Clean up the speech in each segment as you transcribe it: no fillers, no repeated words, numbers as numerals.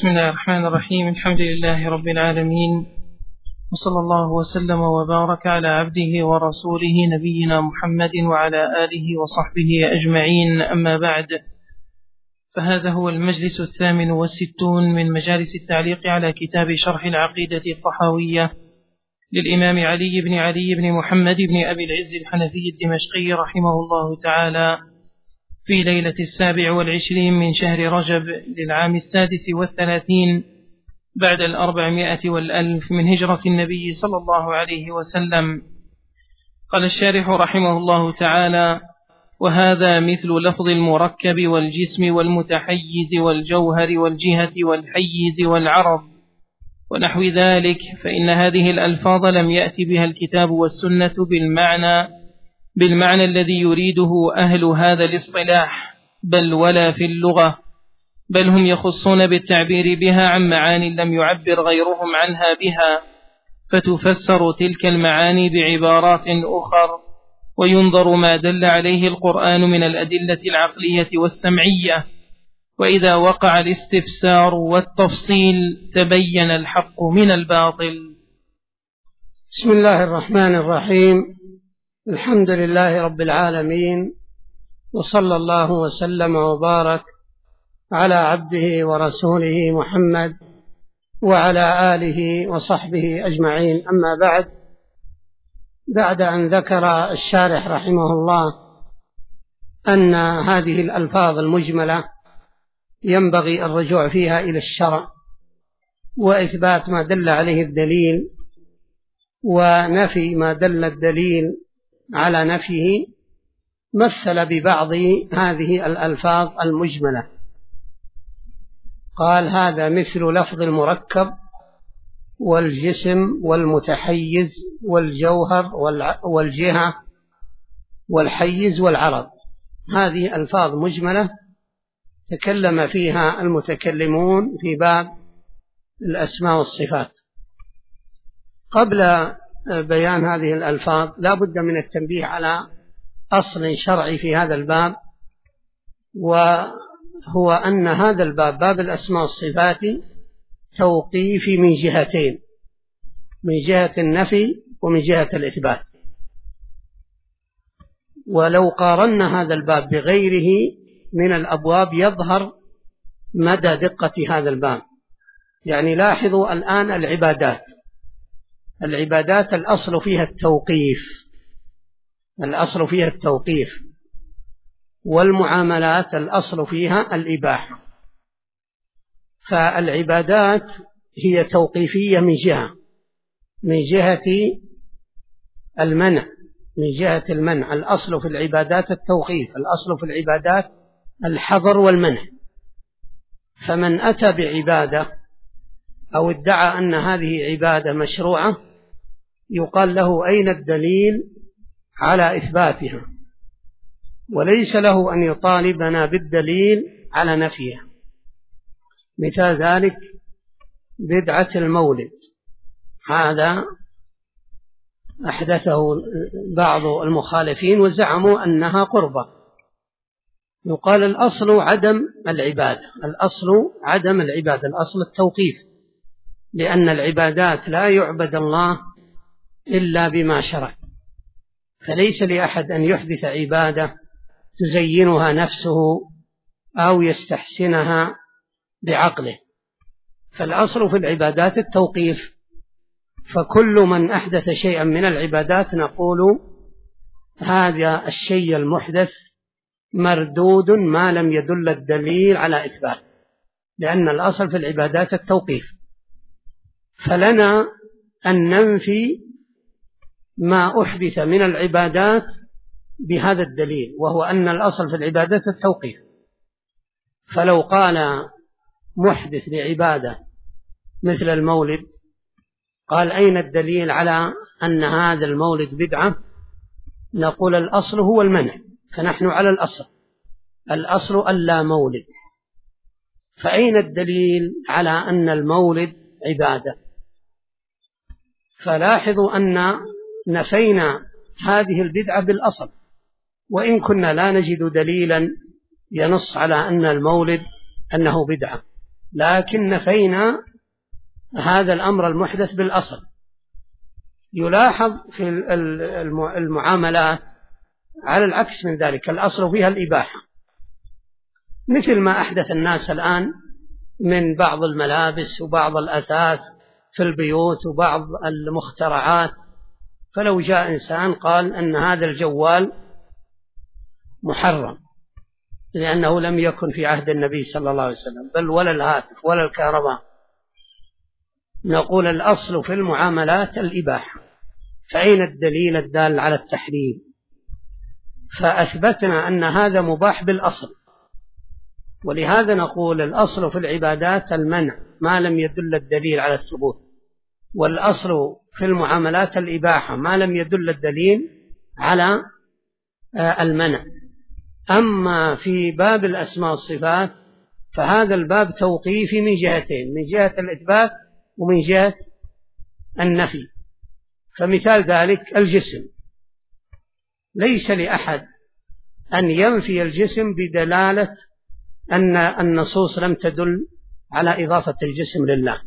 بسم الله الرحمن الرحيم. الحمد لله رب العالمين، وصلى الله وسلم وبارك على عبده ورسوله نبينا محمد وعلى آله وصحبه أجمعين، أما بعد، فهذا هو المجلس 68 من مجالس التعليق على كتاب شرح العقيدة الطحاوية للإمام علي بن محمد بن أبي العز الحنفي الدمشقي رحمه الله تعالى، في ليلة 27 من شهر رجب للعام 36 بعد 400 من هجرة النبي صلى الله عليه وسلم. قال الشارح رحمه الله تعالى: وهذا مثل لفظ المركب والجسم والمتحيز والجوهر والجهة والحيز والعرض ونحو ذلك، فإن هذه الألفاظ لم يأتي بها الكتاب والسنة بالمعنى الذي يريده أهل هذا الاصطلاح، بل ولا في اللغة، بل هم يخصون بالتعبير بها عن معاني لم يعبر غيرهم عنها بها، فتفسر تلك المعاني بعبارات أخر، وينظر ما دل عليه القرآن من الأدلة العقلية والسمعية، وإذا وقع الاستفسار والتفصيل تبين الحق من الباطل. بسم الله الرحمن الرحيم. الحمد لله رب العالمين، وصلى الله وسلم وبارك على عبده ورسوله محمد وعلى آله وصحبه أجمعين، أما بعد أن ذكر الشارح رحمه الله أن هذه الألفاظ المجملة ينبغي الرجوع فيها إلى الشرع وإثبات ما دل عليه الدليل ونفي ما دل الدليل على نفيه، مثل ببعض هذه الألفاظ المجملة. قال: هذا مثل لفظ المركب والجسم والمتحيز والجوهر والجهة والحيز والعرض. هذه ألفاظ مجملة تكلم فيها المتكلمون في باب الأسماء والصفات. قبل بيان هذه الألفاظ لا بد من التنبيه على أصل شرعي في هذا الباب، وهو أن هذا الباب، باب الأسماء والصفات، توقيفي من جهتين: من جهة النفي ومن جهة الإثبات. ولو قارنا هذا الباب بغيره من الأبواب يظهر مدى دقة هذا الباب. يعني لاحظوا الآن العبادات الأصل فيها التوقيف، والمعاملات الأصل فيها الإباحة. فالعبادات هي توقيفية من جهة المنع، الأصل في العبادات التوقيف، الأصل في العبادات الحظر والمنع. فمن أتى بعبادة أو ادعى أن هذه عبادة مشروعة يقال له: أين الدليل على إثباتها؟ وليس له أن يطالبنا بالدليل على نفيها. مثال ذلك بدعة المولد، هذا أحدثه بعض المخالفين وزعموا أنها قربة. يقال: الأصل عدم العبادة، الأصل التوقيف، لأن العبادات لا يعبد الله إلا بما شرع، فليس لأحد أن يحدث عبادة تزينها نفسه أو يستحسنها بعقله. فالأصل في العبادات التوقيف، فكل من أحدث شيئا من العبادات نقول هذا الشيء المحدث مردود ما لم يدل الدليل على إثبات، لأن الأصل في العبادات التوقيف. فلنا أن ننفي ما أحدث من العبادات بهذا الدليل، وهو أن الأصل في العبادات التوقيف. فلو قال محدث لعبادة مثل المولد، قال: أين الدليل على أن هذا المولد بدعة؟ نقول: الأصل هو المنع، فنحن على الأصل ألا مولد. فأين الدليل على أن المولد عبادة؟ فلاحظوا أن نفينا هذه البدعة بالأصل، وإن كنا لا نجد دليلا ينص على أن المولد أنه بدعة. لكن نفينا هذا الأمر المحدث بالأصل. يلاحظ في المعاملات على العكس من ذلك، الأصل فيها الإباحة، مثل ما أحدث الناس الآن من بعض الملابس وبعض الأثاث في البيوت وبعض المخترعات. فلو جاء إنسان قال أن هذا الجوال محرم لأنه لم يكن في عهد النبي صلى الله عليه وسلم، بل ولا الهاتف ولا الكهرباء، نقول الأصل في المعاملات الإباحة، فأين الدليل الدال على التحريم؟ فأثبتنا أن هذا مباح بالأصل، ولهذا نقول الأصل في العبادات المنع ما لم يدل الدليل على الثبوت، والأصل في المعاملات الإباحة ما لم يدل الدليل على المنع. أما في باب الأسماء والصفات فهذا الباب توقيفي من جهتين، من جهة الإثبات ومن جهة النفي. فمثال ذلك الجسم، ليس لأحد أن ينفي الجسم بدلالة أن النصوص لم تدل على إضافة الجسم لله،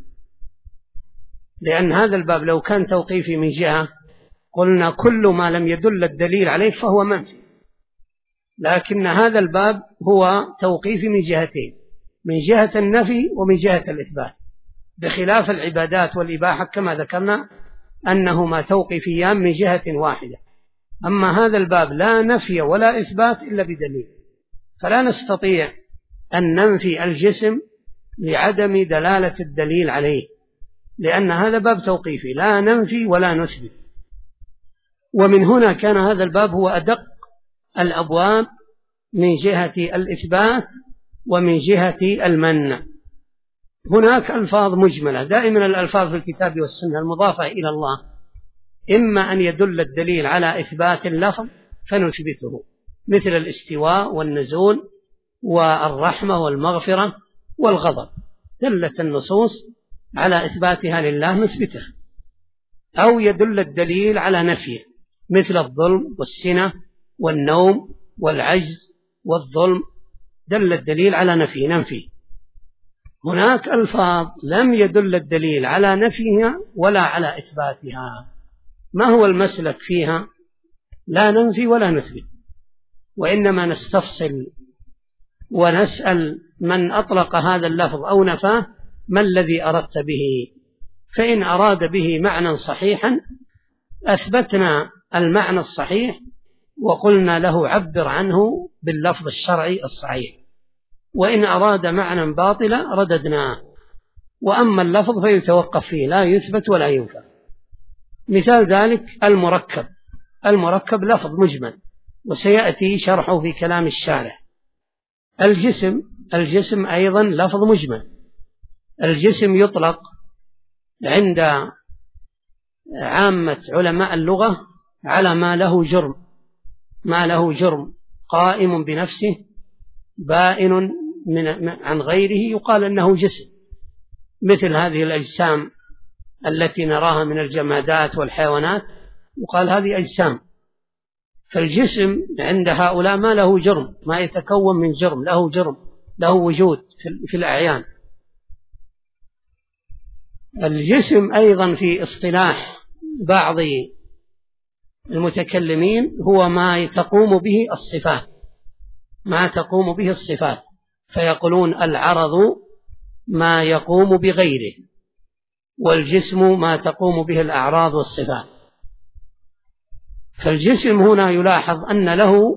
لأن هذا الباب لو كان توقيفي من جهة قلنا كل ما لم يدل الدليل عليه فهو منفي، لكن هذا الباب هو توقيفي من جهتين، من جهة النفي ومن جهة الإثبات، بخلاف العبادات والإباحة كما ذكرنا أنهما توقيفيان من جهة واحدة. أما هذا الباب لا نفي ولا إثبات إلا بدليل، فلا نستطيع أن ننفي الجسم لعدم دلالة الدليل عليه، لأن هذا باب توقيفي لا ننفي ولا نثبت. ومن هنا كان هذا الباب هو أدق الأبواب من جهة الإثبات ومن جهة المنع. هناك ألفاظ مجملة، دائما الألفاظ في الكتاب والسنة المضافة إلى الله إما أن يدل الدليل على إثبات اللفظ فنثبته، مثل الاستواء والنزول والرحمة والمغفرة والغضب، دلت النصوص على إثباتها لله نثبتها، أو يدل الدليل على نفيه، مثل الظلم والسنة والنوم والعجز والظلم، دل الدليل على نفيه ننفي. هناك ألفاظ لم يدل الدليل على نفيها ولا على إثباتها، ما هو المسلك فيها؟ لا ننفي ولا نثبت، وإنما نستفصل ونسأل من أطلق هذا اللفظ أو نفاه ما الذي أردت به، فإن أراد به معنى صحيحا أثبتنا المعنى الصحيح وقلنا له عبر عنه باللفظ الشرعي الصحيح، وإن أراد معنى باطلا رددناه، وأما اللفظ فيتوقف فيه لا يثبت ولا ينفع. مثال ذلك المركب، المركب لفظ مجمل وسيأتي شرحه في كلام الشارح. الجسم أيضا لفظ مجمل، الجسم يطلق عند عامة علماء اللغة على ما له جرم، ما له جرم قائم بنفسه بائن عن غيره يقال أنه جسم، مثل هذه الأجسام التي نراها من الجمادات والحيوانات يقال هذه أجسام. فالجسم عند هؤلاء ما له جرم، ما يتكون من جرم، له جرم، له وجود في الأعيان. الجسم أيضا في اصطلاح بعض المتكلمين هو ما تقوم به الصفات، ما تقوم به الصفات، فيقولون العرض ما يقوم بغيره، والجسم ما تقوم به الأعراض والصفات. فالجسم هنا يلاحظ أن له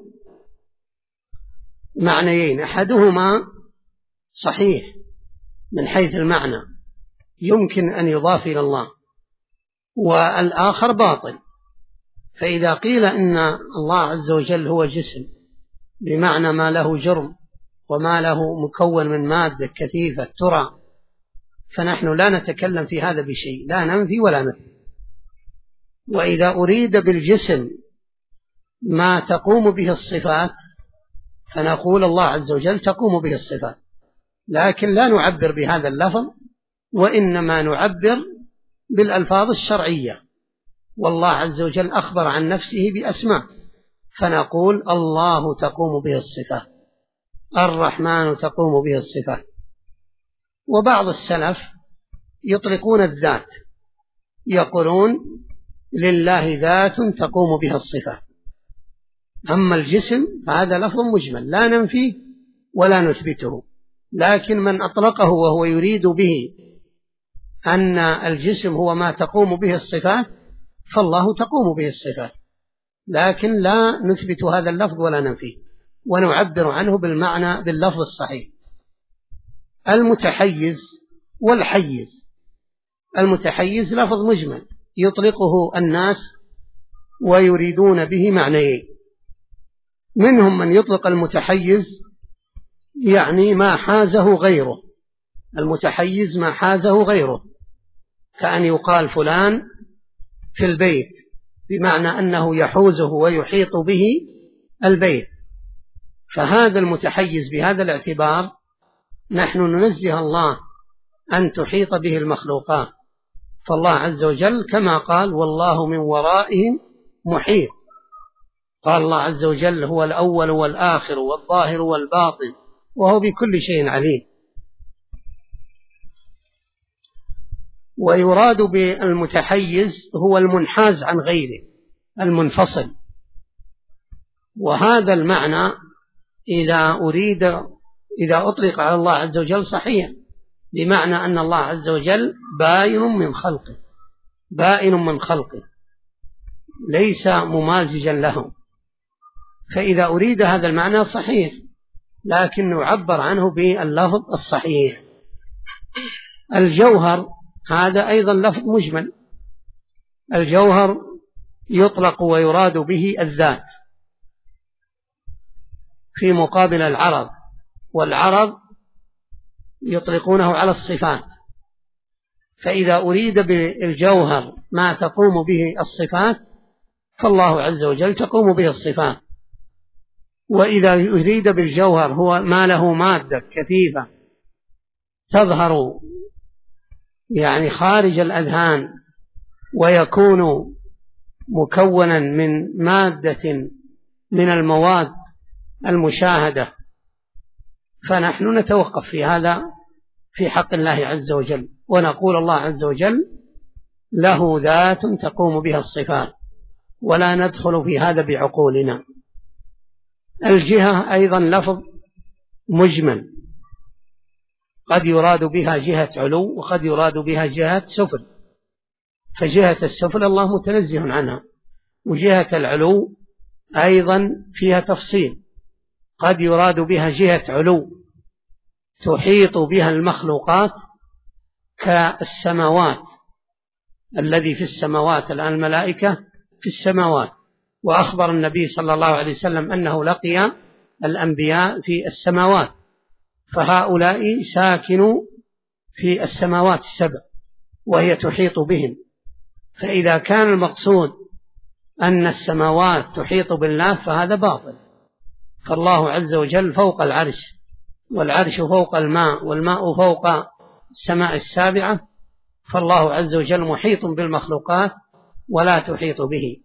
معنيين، أحدهما صحيح من حيث المعنى يمكن أن يضاف إلى الله، والآخر باطل. فإذا قيل إن الله عز وجل هو جسم بمعنى ما له جرم وما له مكون من مادة كثيفة ترى، فنحن لا نتكلم في هذا بشيء، لا ننفي ولا نثبت. وإذا أريد بالجسم ما تقوم به الصفات فنقول الله عز وجل تقوم به الصفات، لكن لا نعبر بهذا اللفظ، وإنما نعبر بالألفاظ الشرعية. والله عز وجل أخبر عن نفسه بأسماء، فنقول الله تقوم به الصفات، الرحمن تقوم به الصفات. وبعض السلف يطلقون الذات، يقولون لله ذات تقوم بها الصفات. أما الجسم فهذا لفظ مجمل لا ننفيه ولا نثبته، لكن من أطلقه وهو يريد به أن الجسم هو ما تقوم به الصفات فالله تقوم به الصفات، لكن لا نثبت هذا اللفظ ولا ننفيه، ونعبر عنه بالمعنى باللفظ الصحيح. المتحيز والحيز. المتحيز لفظ مجمل يطلقه الناس ويريدون به معنيين. منهم من يطلق المتحيز يعني ما حازه غيره، المتحيز ما حازه غيره، كأن يقال فلان في البيت، بمعنى أنه يحوزه ويحيط به البيت، فهذا المتحيز بهذا الاعتبار نحن ننزه الله أن تحيط به المخلوقات، فالله عز وجل كما قال والله من ورائهم محيط، قال الله عز وجل هو الأول والآخر والظاهر والباطن وهو بكل شيء عليم. ويراد بالمتحيز هو المنحاز عن غيره المنفصل، وهذا المعنى إذا أطلق على الله عز وجل صحيح، بمعنى أن الله عز وجل بائن من خلقه ليس ممازجا لهم، فإذا أريد هذا المعنى صحيح، لكن نعبر عنه باللفظ الصحيح. الجوهر هذا أيضا لفظ مجمل، الجوهر يطلق ويراد به الذات في مقابل العرض، والعرض يطلقونه على الصفات، فإذا أريد بالجوهر ما تقوم به الصفات فالله عز وجل تقوم به الصفات، وإذا أريد بالجوهر هو ما له مادة كثيفة تظهر يعني خارج الأذهان ويكون مكونا من مادة من المواد المشاهدة، فنحن نتوقف في هذا في حق الله عز وجل، ونقول الله عز وجل له ذات تقوم بها الصفات، ولا ندخل في هذا بعقولنا. الجهة أيضا لفظ مجمل، قد يراد بها جهة علو وقد يراد بها جهة سفل، فجهة السفل الله متنزه عنها، وجهة العلو أيضا فيها تفصيل، قد يراد بها جهة علو تحيط بها المخلوقات كالسماوات، الذي في السماوات الآن الملائكة في السماوات، وأخبر النبي صلى الله عليه وسلم أنه لقي الأنبياء في السماوات، فهؤلاء ساكنوا في السماوات السبع وهي تحيط بهم، فإذا كان المقصود أن السماوات تحيط بالله فهذا باطل، فالله عز وجل فوق العرش، والعرش فوق الماء، والماء فوق السماء السابعة، فالله عز وجل محيط بالمخلوقات ولا تحيط به.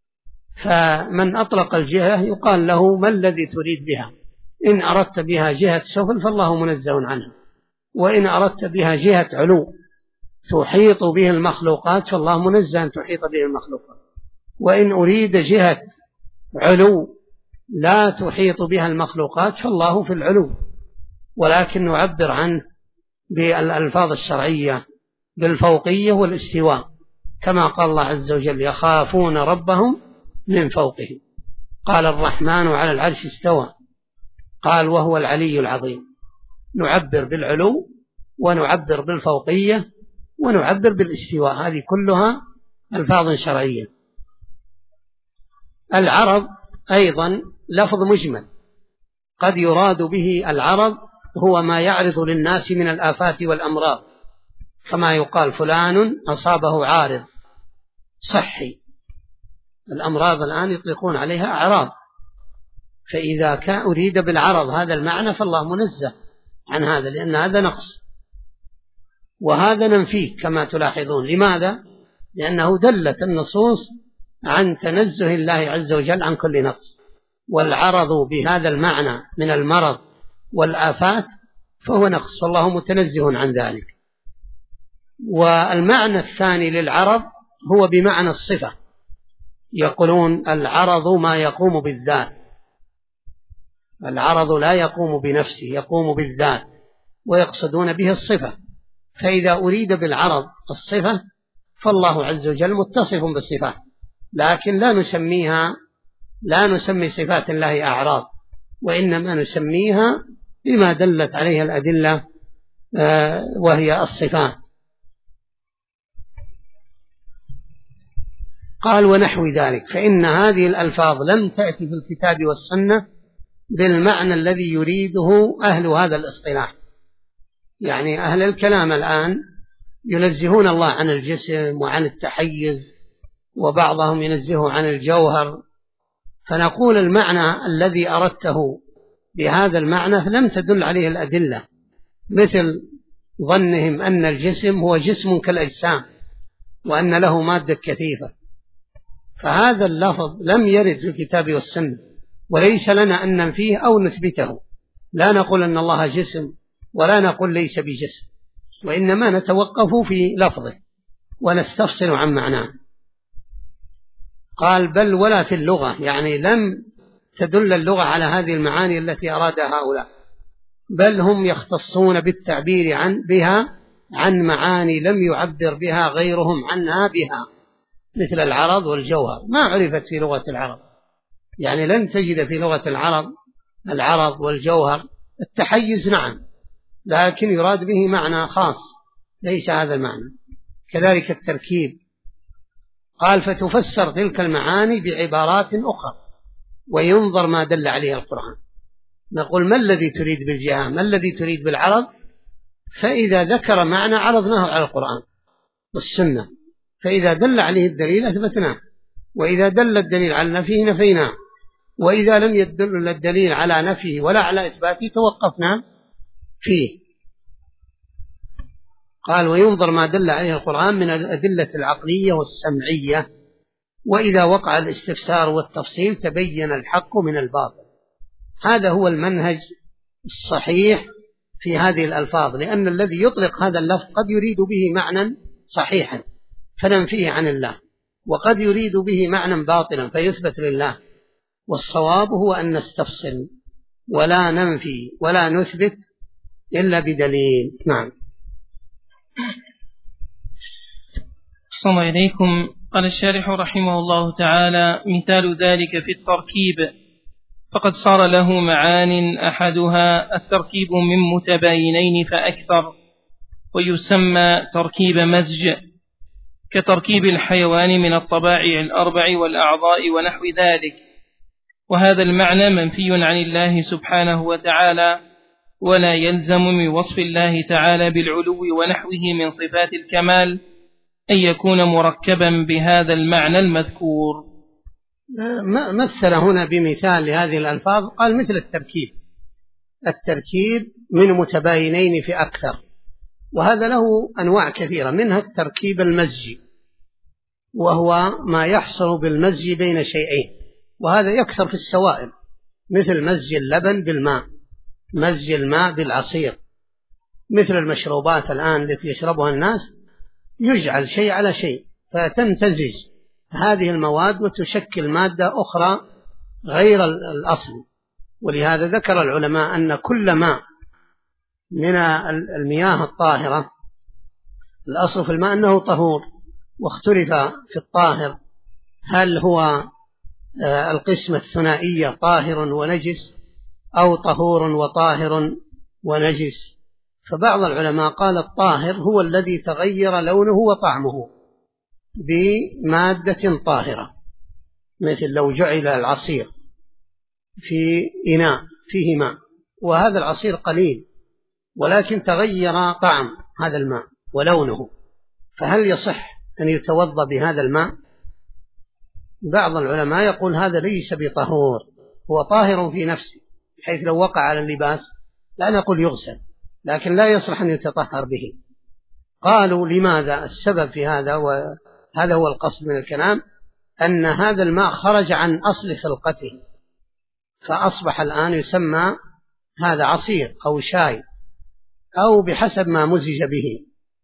فمن أطلق الجهة يقال له ما الذي تريد بها؟ إن أردت بها جهة سفل فالله منزه عنها، وإن أردت بها جهة علو تحيط به المخلوقات فالله منزه أن تحيط به المخلوقات، وإن أريد جهة علو لا تحيط بها المخلوقات فالله في العلو، ولكن نعبر عنه بالألفاظ الشرعية بالفوقية والاستواء، كما قال الله عز وجل يخافون ربهم من فوقهم، قال الرحمن على العرش استوى، قال وهو العلي العظيم. نعبر بالعلو ونعبر بالفوقية ونعبر بالاستواء، هذه كلها ألفاظ شرعية. العرض أيضا لفظ مجمل، قد يراد به العرض هو ما يعرض للناس من الآفات والأمراض، كما يقال فلان أصابه عارض صحي، الأمراض الآن يطلقون عليها أعراض، فإذا كان أريد بالعرض هذا المعنى فالله منزه عن هذا، لأن هذا نقص، وهذا ننفيه كما تلاحظون. لماذا؟ لأنه دلت النصوص عن تنزه الله عز وجل عن كل نقص، والعرض بهذا المعنى من المرض والآفات فهو نقص، والله متنزه عن ذلك. والمعنى الثاني للعرض هو بمعنى الصفة، يقولون العرض ما يقوم بالذات، العرض لا يقوم بنفسه، يقوم بالذات، ويقصدون به الصفة. فإذا أريد بالعرض الصفة فالله عز وجل متصف بالصفات، لكن لا نسمي صفات الله أعراض، وإنما نسميها بما دلت عليها الأدلة وهي الصفات. قال ونحو ذلك، فإن هذه الألفاظ لم تأتي في الكتاب والسنة بالمعنى الذي يريده أهل هذا الاصطلاح. يعني أهل الكلام الآن ينزهون الله عن الجسم وعن التحيز، وبعضهم ينزهه عن الجوهر، فنقول المعنى الذي أردته بهذا المعنى لم تدل عليه الأدلة، مثل ظنهم أن الجسم هو جسم كالأجسام وأن له مادة كثيفة، فهذا اللفظ لم يرد في الكتاب والسنة، وليس لنا أن ننفيه أو نثبته. لا نقول أن الله جسم ولا نقول ليس بجسم، وإنما نتوقف في لفظه ونستفصل عن معناه. قال بل ولا في اللغة، يعني لم تدل اللغة على هذه المعاني التي أرادها هؤلاء، بل هم يختصون بالتعبير بها عن معاني لم يعبر بها غيرهم عنها بها، مثل العرض والجوهر ما عرفت في لغة العرب. يعني لن تجد في لغة العرض والجوهر. التحيز نعم، لكن يراد به معنى خاص ليس هذا المعنى. كذلك التركيب. قال فتفسر تلك المعاني بعبارات أخرى وينظر ما دل عليه القرآن. نقول ما الذي تريد بالجهة، ما الذي تريد بالعرض؟ فإذا ذكر معنى عرضناه على القرآن والسنة، فإذا دل عليه الدليل أثبتناه، وإذا دل الدليل على نفيه نفيناه، وإذا لم يدل الدليل على نفيه ولا على إثباته توقفنا فيه. قال وينظر ما دل عليه القرآن من الأدلة العقلية والسمعية، وإذا وقع الاستفسار والتفصيل تبين الحق من الباطل. هذا هو المنهج الصحيح في هذه الألفاظ، لأن الذي يطلق هذا اللفظ قد يريد به معنى صحيحا فننفيه عن الله، وقد يريد به معنى باطلا فيثبت لله، والصواب هو أن نستفصل ولا ننفي ولا نثبت إلا بدليل. نعم. صلى إليكم. قال الشارح رحمه الله تعالى مثال ذلك في التركيب، فقد صار له معان أحدها التركيب من متباينين فأكثر، ويسمى تركيب مزج، كتركيب الحيوان من الطباع الأربع والأعضاء ونحو ذلك. وهذا المعنى منفي عن الله سبحانه وتعالى، ولا يلزم من وصف الله تعالى بالعلو ونحوه من صفات الكمال أن يكون مركبا بهذا المعنى المذكور. مثل هنا بمثال لهذه الألفاظ، قال مثل التركيب من متباينين في أكثر، وهذا له أنواع كثيرة، منها التركيب المزجي، وهو ما يحصل بالمزج بين شيئين، وهذا يكثر في السوائل، مثل مزج اللبن بالماء، مزج الماء بالعصير، مثل المشروبات الآن التي يشربها الناس، يجعل شيء على شيء فتمتزج هذه المواد وتشكل مادة أخرى غير الأصل. ولهذا ذكر العلماء أن كل ماء من المياه الطاهرة، الأصل في الماء أنه طهور، واختلف في الطاهر هل هو القسمة الثنائية طاهر ونجس أو طهور وطاهر ونجس. فبعض العلماء قال الطاهر هو الذي تغير لونه وطعمه بمادة طاهرة، مثل لو جعل العصير في إناء فيه ماء وهذا العصير قليل، ولكن تغير طعم هذا الماء ولونه، فهل يصح أن يتوضأ بهذا الماء؟ بعض العلماء يقول هذا ليس بطهور، هو طاهر في نفسه، حيث لو وقع على اللباس لا نقول يغسل، لكن لا يصلح أن يتطهر به. قالوا لماذا؟ السبب في هذا، وهذا هو القصد من الكلام، أن هذا الماء خرج عن أصل خلقته، فأصبح الآن يسمى هذا عصير أو شاي، أو بحسب ما مزج به.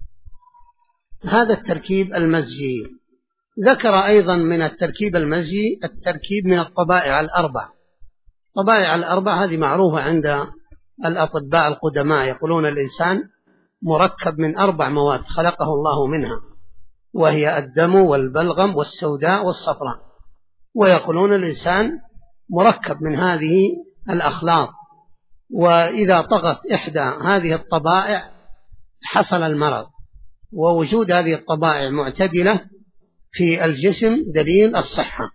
هذا التركيب المزجي. ذكر أيضا من التركيب المزجي التركيب من الطبائع الأربع. الطبائع الأربع هذه معروفة عند الأطباء القدماء، يقولون الإنسان مركب من 4 مواد خلقه الله منها، وهي الدم والبلغم والسوداء والصفراء، ويقولون الإنسان مركب من هذه الأخلاط، وإذا طغت إحدى هذه الطبائع حصل المرض. ووجود هذه الطبائع معتدلة في الجسم دليل الصحة.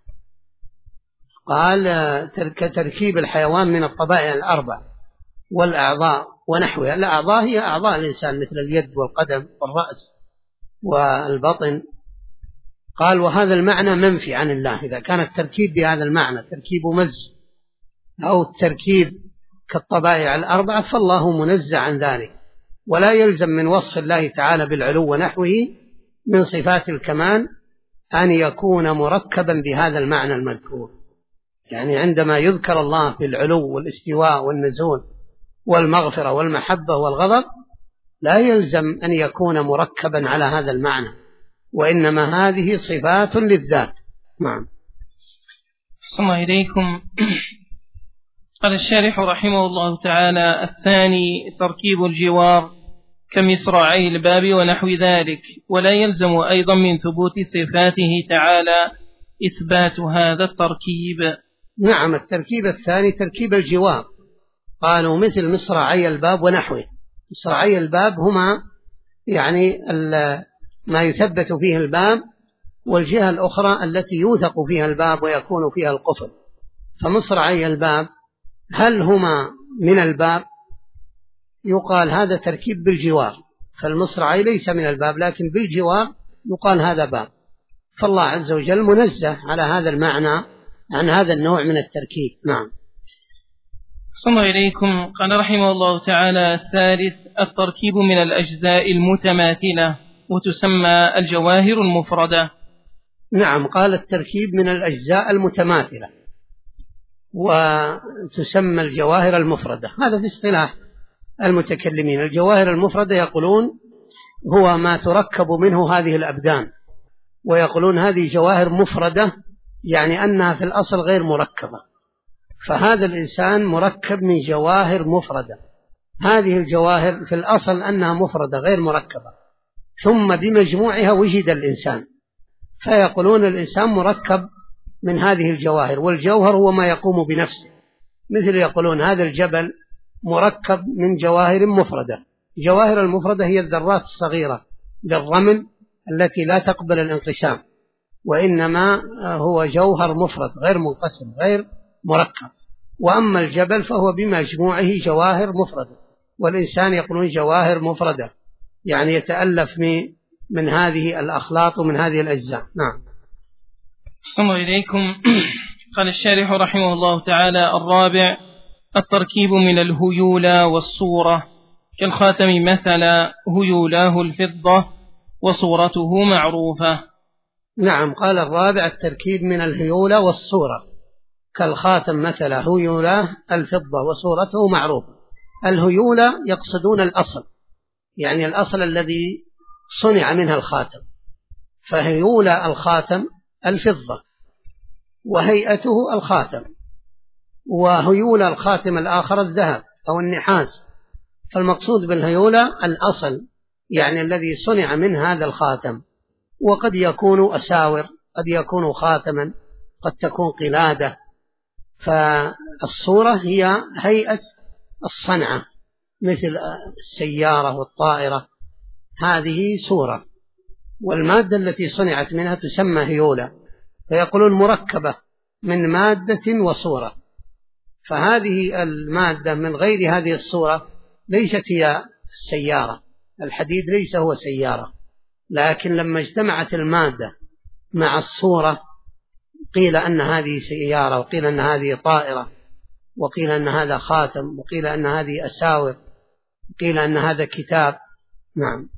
قال كتركيب الحيوان من الطبائع الأربع والأعضاء ونحوها. الأعضاء هي أعضاء الإنسان مثل اليد والقدم والرأس والبطن. قال وهذا المعنى منفي عن الله. إذا كان التركيب بهذا المعنى تركيب مزج أو التركيب كالطبائع الأربعة فالله منزه عن ذلك، ولا يلزم من وصف الله تعالى بالعلو ونحوه من صفات الكمال أن يكون مركبا بهذا المعنى المذكور. يعني عندما يذكر الله بالعلو والاستواء والنزول والمغفرة والمحبة والغضب لا يلزم أن يكون مركبا على هذا المعنى، وإنما هذه صفات للذات. نعم. صلى الله إليكم. قال الشارح رحمه الله تعالى: الثاني تركيب الجوار كمصراعي الباب ونحو ذلك، ولا يلزم أيضا من ثبوت صفاته تعالى إثبات هذا التركيب. نعم. التركيب الثاني تركيب الجوار. قالوا مثل مصراعي الباب ونحوه. مصراعي الباب هما يعني ما يثبت فيه الباب، والجهة الأخرى التي يوثق فيها الباب ويكون فيها القفل. فمصراعي الباب هل هما من الباب؟ يقال هذا تركيب بالجوار، فالمصراعي ليس من الباب لكن بالجوار يقال هذا باب. فالله عز وجل منزه على هذا المعنى عن هذا النوع من التركيب. نعم. صلى الله إليكم. قال رحمه الله تعالى: الثالث التركيب من الأجزاء المتماثلة، وتسمى الجواهر المفردة. نعم. قال التركيب من الأجزاء المتماثلة وتسمى الجواهر المفردة. هذا في اصطلاح المتكلمين. الجواهر المفردة يقولون هو ما تركب منه هذه الأبدان، ويقولون هذه جواهر مفردة يعني أنها في الأصل غير مركبة. فهذا الإنسان مركب من جواهر مفردة. هذه الجواهر في الأصل أنها مفردة غير مركبة، ثم بمجموعها وجد الإنسان، فيقولون الإنسان مركب من هذه الجواهر. والجوهر هو ما يقوم بنفسه، مثل يقولون هذا الجبل مركب من جواهر مفردة. الجواهر المفردة هي الذرات الصغيرة للرمل التي لا تقبل الانقسام، وإنما هو جوهر مفرد غير منقسم غير مركب. وأما الجبل فهو بمجموعه جواهر مفردة، والإنسان يقولون جواهر مفردة يعني يتألف من هذه الأخلاط ومن هذه الأجزاء. نعم. صلى الله إليكم. قال الشارح رحمه الله تعالى: الرابع التركيب من الهيولى والصورة كالخاتم مثلا هيولاه الفضة وصورته معروفة. نعم. قال الرابع التركيب من الهيولى والصورة كالخاتم مثلا هيولاه الفضة وصورته معروفة. الهيولى يقصدون الأصل، يعني الأصل الذي صنع منها الخاتم، فهيولى الخاتم الفضة وهيئته الخاتم، وهيولى الخاتم الآخر الذهب أو النحاس. فالمقصود بالهيولى الأصل يعني الذي صنع من هذا الخاتم، وقد يكون أساور، قد يكون خاتما، قد تكون قلادة. فالصورة هي هيئة الصنعة مثل السيارة والطائرة، هذه صورة. والمادة التي صنعت منها تسمى هيولى، فيقولون مركبة من مادة وصورة. فهذه المادة من غير هذه الصورة ليست هي السيارة. الحديد ليس هو سيارة، لكن لما اجتمعت المادة مع الصورة قيل أن هذه سيارة، وقيل أن هذه طائرة، وقيل أن هذا خاتم، وقيل أن هذه أساور، وقيل أن هذا كتاب. نعم.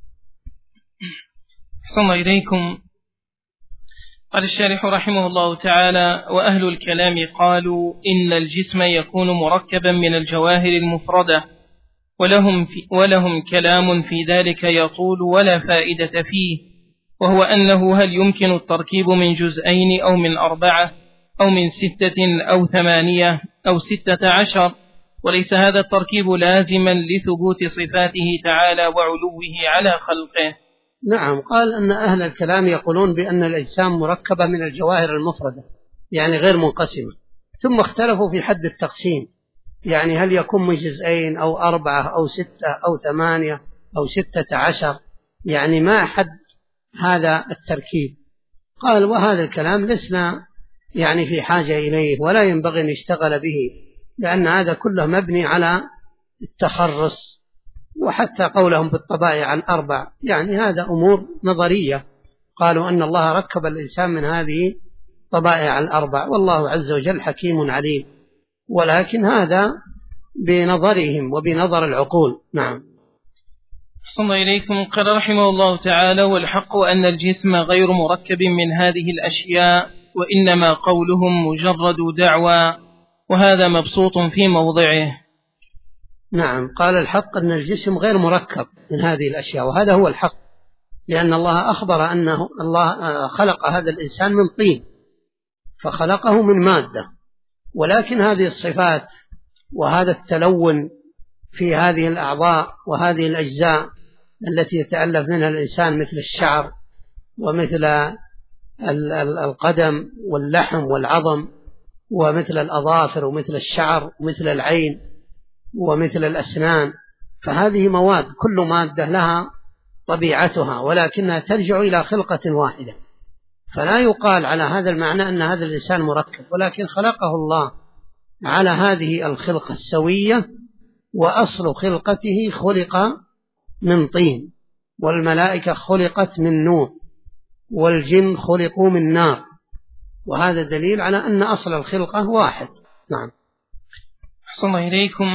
صلى الله إليكم. قال الشارح رحمه الله تعالى: وأهل الكلام قالوا إن الجسم يكون مركبا من الجواهر المفردة، ولهم كلام في ذلك يطول ولا فائدة فيه، وهو أنه هل يمكن التركيب من جزئين أو من 4 أو من 6 أو 8 أو 16، وليس هذا التركيب لازما لثبوت صفاته تعالى وعلوه على خلقه. نعم، قال أن أهل الكلام يقولون بأن الأجسام مركبة من الجواهر المفردة، يعني غير منقسمة، ثم اختلفوا في حد التقسيم، يعني هل يكون من جزئين أو 4 أو 6 أو 8 أو 16، يعني ما حد هذا التركيب. قال وهذا الكلام لسنا يعني في حاجة إليه، ولا ينبغي أن يشتغل به، لأن هذا كله مبني على التخرص، وحتى قولهم بالطبائع 4 يعني هذا أمور نظرية. قالوا أن الله ركب الإنسان من هذه طبائع 4، والله عز وجل حكيم عليم، ولكن هذا بنظرهم وبنظر العقول. نعم. أحسن إليكم. قال رحمه الله تعالى: والحق أن الجسم غير مركب من هذه الأشياء، وإنما قولهم مجرد دعوى، وهذا مبسوط في موضعه. نعم، قال الحق أن الجسم غير مركب من هذه الأشياء، وهذا هو الحق، لأن الله أخبر أنه الله خلق هذا الإنسان من طين، فخلقه من مادة، ولكن هذه الصفات وهذا التلون في هذه الأعضاء وهذه الأجزاء التي يتألف منها الإنسان، مثل الشعر ومثل القدم واللحم والعظم ومثل الأظافر ومثل الشعر ومثل العين ومثل الأسنان، فهذه مواد، كل مادة لها طبيعتها، ولكنها ترجع إلى خلقة واحدة، فلا يقال على هذا المعنى أن هذا الإنسان مركب، ولكن خلقه الله على هذه الخلقة السوية، وأصل خلقته خلق من طين، والملائكة خلقت من نور، والجن خلقوا من نار، وهذا دليل على أن أصل الخلقة واحد. نعم. أحسن إليكم.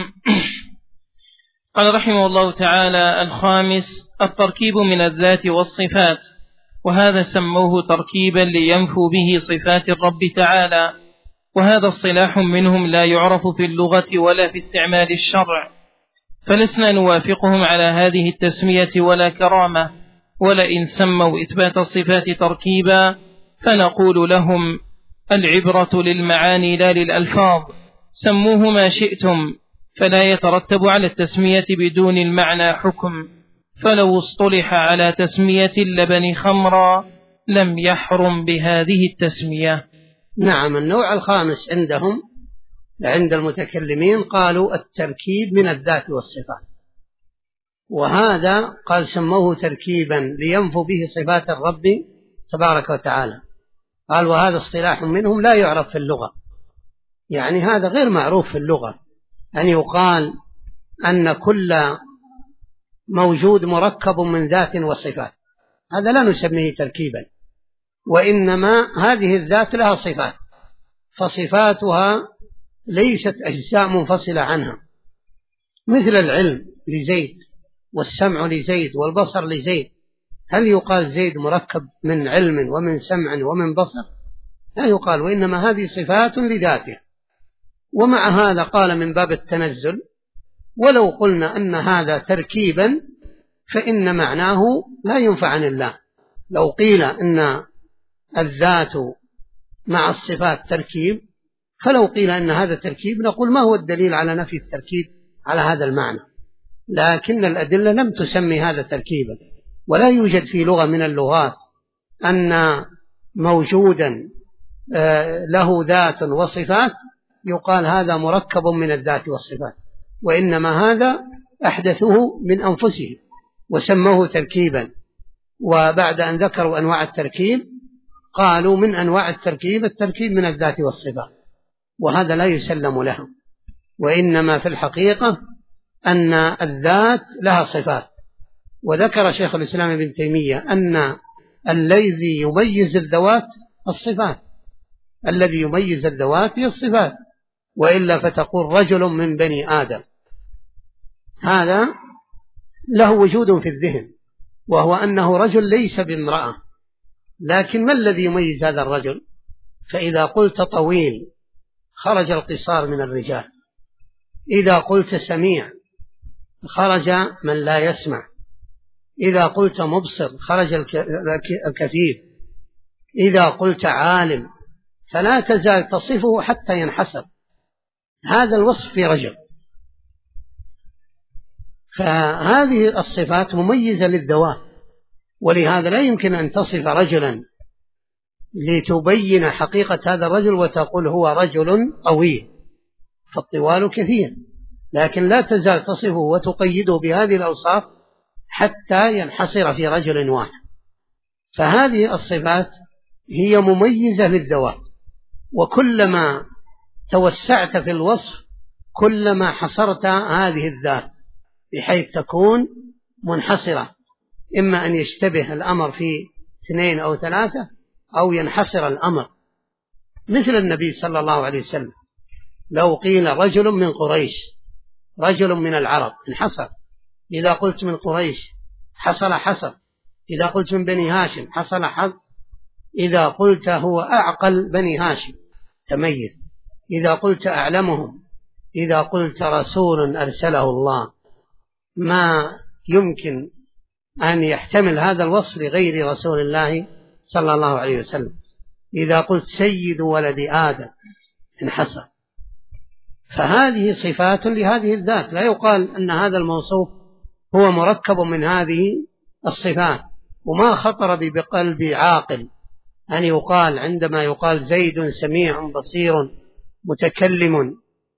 قال رحمه الله تعالى: الخامس التركيب من الذات والصفات، وهذا سموه تركيبا لينفوا به صفات الرب تعالى، وهذا اصطلاح منهم لا يعرف في اللغة ولا في استعمال الشرع، فلسنا نوافقهم على هذه التسمية ولا كرامة، ولئن سموا إثبات الصفات تركيبا فنقول لهم: العبرة للمعاني لا للألفاظ، سموه ما شئتم، فلا يترتب على التسمية بدون المعنى حكم، فلو اصطلح على تسمية اللبن خمرا لم يحرم بهذه التسمية. نعم. النوع الخامس عندهم عند المتكلمين قالوا التركيب من الذات والصفات، وهذا قال سموه تركيبا لينفوا به صفات الرب تبارك وتعالى. قال وهذا اصطلاح منهم لا يعرف في اللغة، يعني هذا غير معروف في اللغة، أن يقال أن كل موجود مركب من ذات وصفات، هذا لا نسميه تركيبا، وإنما هذه الذات لها صفات، فصفاتها ليست أجزاء منفصلة عنها، مثل العلم لزيد والسمع لزيد والبصر لزيد، هل يقال زيد مركب من علم ومن سمع ومن بصر؟ لا يقال، وإنما هذه صفات لذاته. ومع هذا قال من باب التنزل: ولو قلنا أن هذا تركيبا فإن معناه لا ينفع عن الله. لو قيل أن الذات مع الصفات تركيب، فلو قيل أن هذا تركيب نقول ما هو الدليل على نفي التركيب على هذا المعنى؟ لكن الأدلة لم تسمي هذا تركيبا، ولا يوجد في لغة من اللغات أن موجودا له ذات وصفات يقال هذا مركب من الذات والصفات، وإنما هذا أحدثوه من أنفسهم وسموه تركيبا. وبعد أن ذكروا أنواع التركيب قالوا من أنواع التركيب التركيب من الذات والصفات، وهذا لا يسلم له، وإنما في الحقيقة أن الذات لها صفات. وذكر شيخ الإسلام ابن تيمية أن الذي يميز الذوات الصفات، الذي يميز الذوات هي الصفات، وإلا فتقول رجل من بني آدم، هذا له وجود في الذهن، وهو أنه رجل ليس بامرأة، لكن ما الذي يميز هذا الرجل؟ فإذا قلت طويل خرج القصار من الرجال، إذا قلت سميع خرج من لا يسمع، إذا قلت مبصر خرج الكفيف، إذا قلت عالم، فلا تزال تصفه حتى ينحسر. هذا الوصف في رجل. فهذه الصفات مميزة للذوات، ولهذا لا يمكن أن تصف رجلا لتبين حقيقة هذا الرجل وتقول هو رجل قوي، فالطوال كثير، لكن لا تزال تصفه وتقيده بهذه الأوصاف حتى ينحصر في رجل واحد. فهذه الصفات هي مميزة للذوات، وكلما توسعت في الوصف كلما حصرت هذه الذات بحيث تكون منحصرة، إما أن يشتبه الأمر في 2 أو 3 أو ينحصر الأمر. مثل النبي صلى الله عليه وسلم لو قيل رجل من قريش، رجل من العرب، انحصر. إذا قلت من قريش حصل حصر، إذا قلت من بني هاشم حصل حظ، إذا قلت هو أعقل بني هاشم تميز، إذا قلت أعلمهم، إذا قلت رسول أرسله الله، ما يمكن أن يحتمل هذا الوصف لغير رسول الله صلى الله عليه وسلم. إذا قلت سيد ولد آدم انحصر. فهذه صفات لهذه الذات، لا يقال أن هذا الموصوف هو مركب من هذه الصفات. وما خطر بقلب عاقل أن يقال عندما يقال زيد سميع بصير متكلم،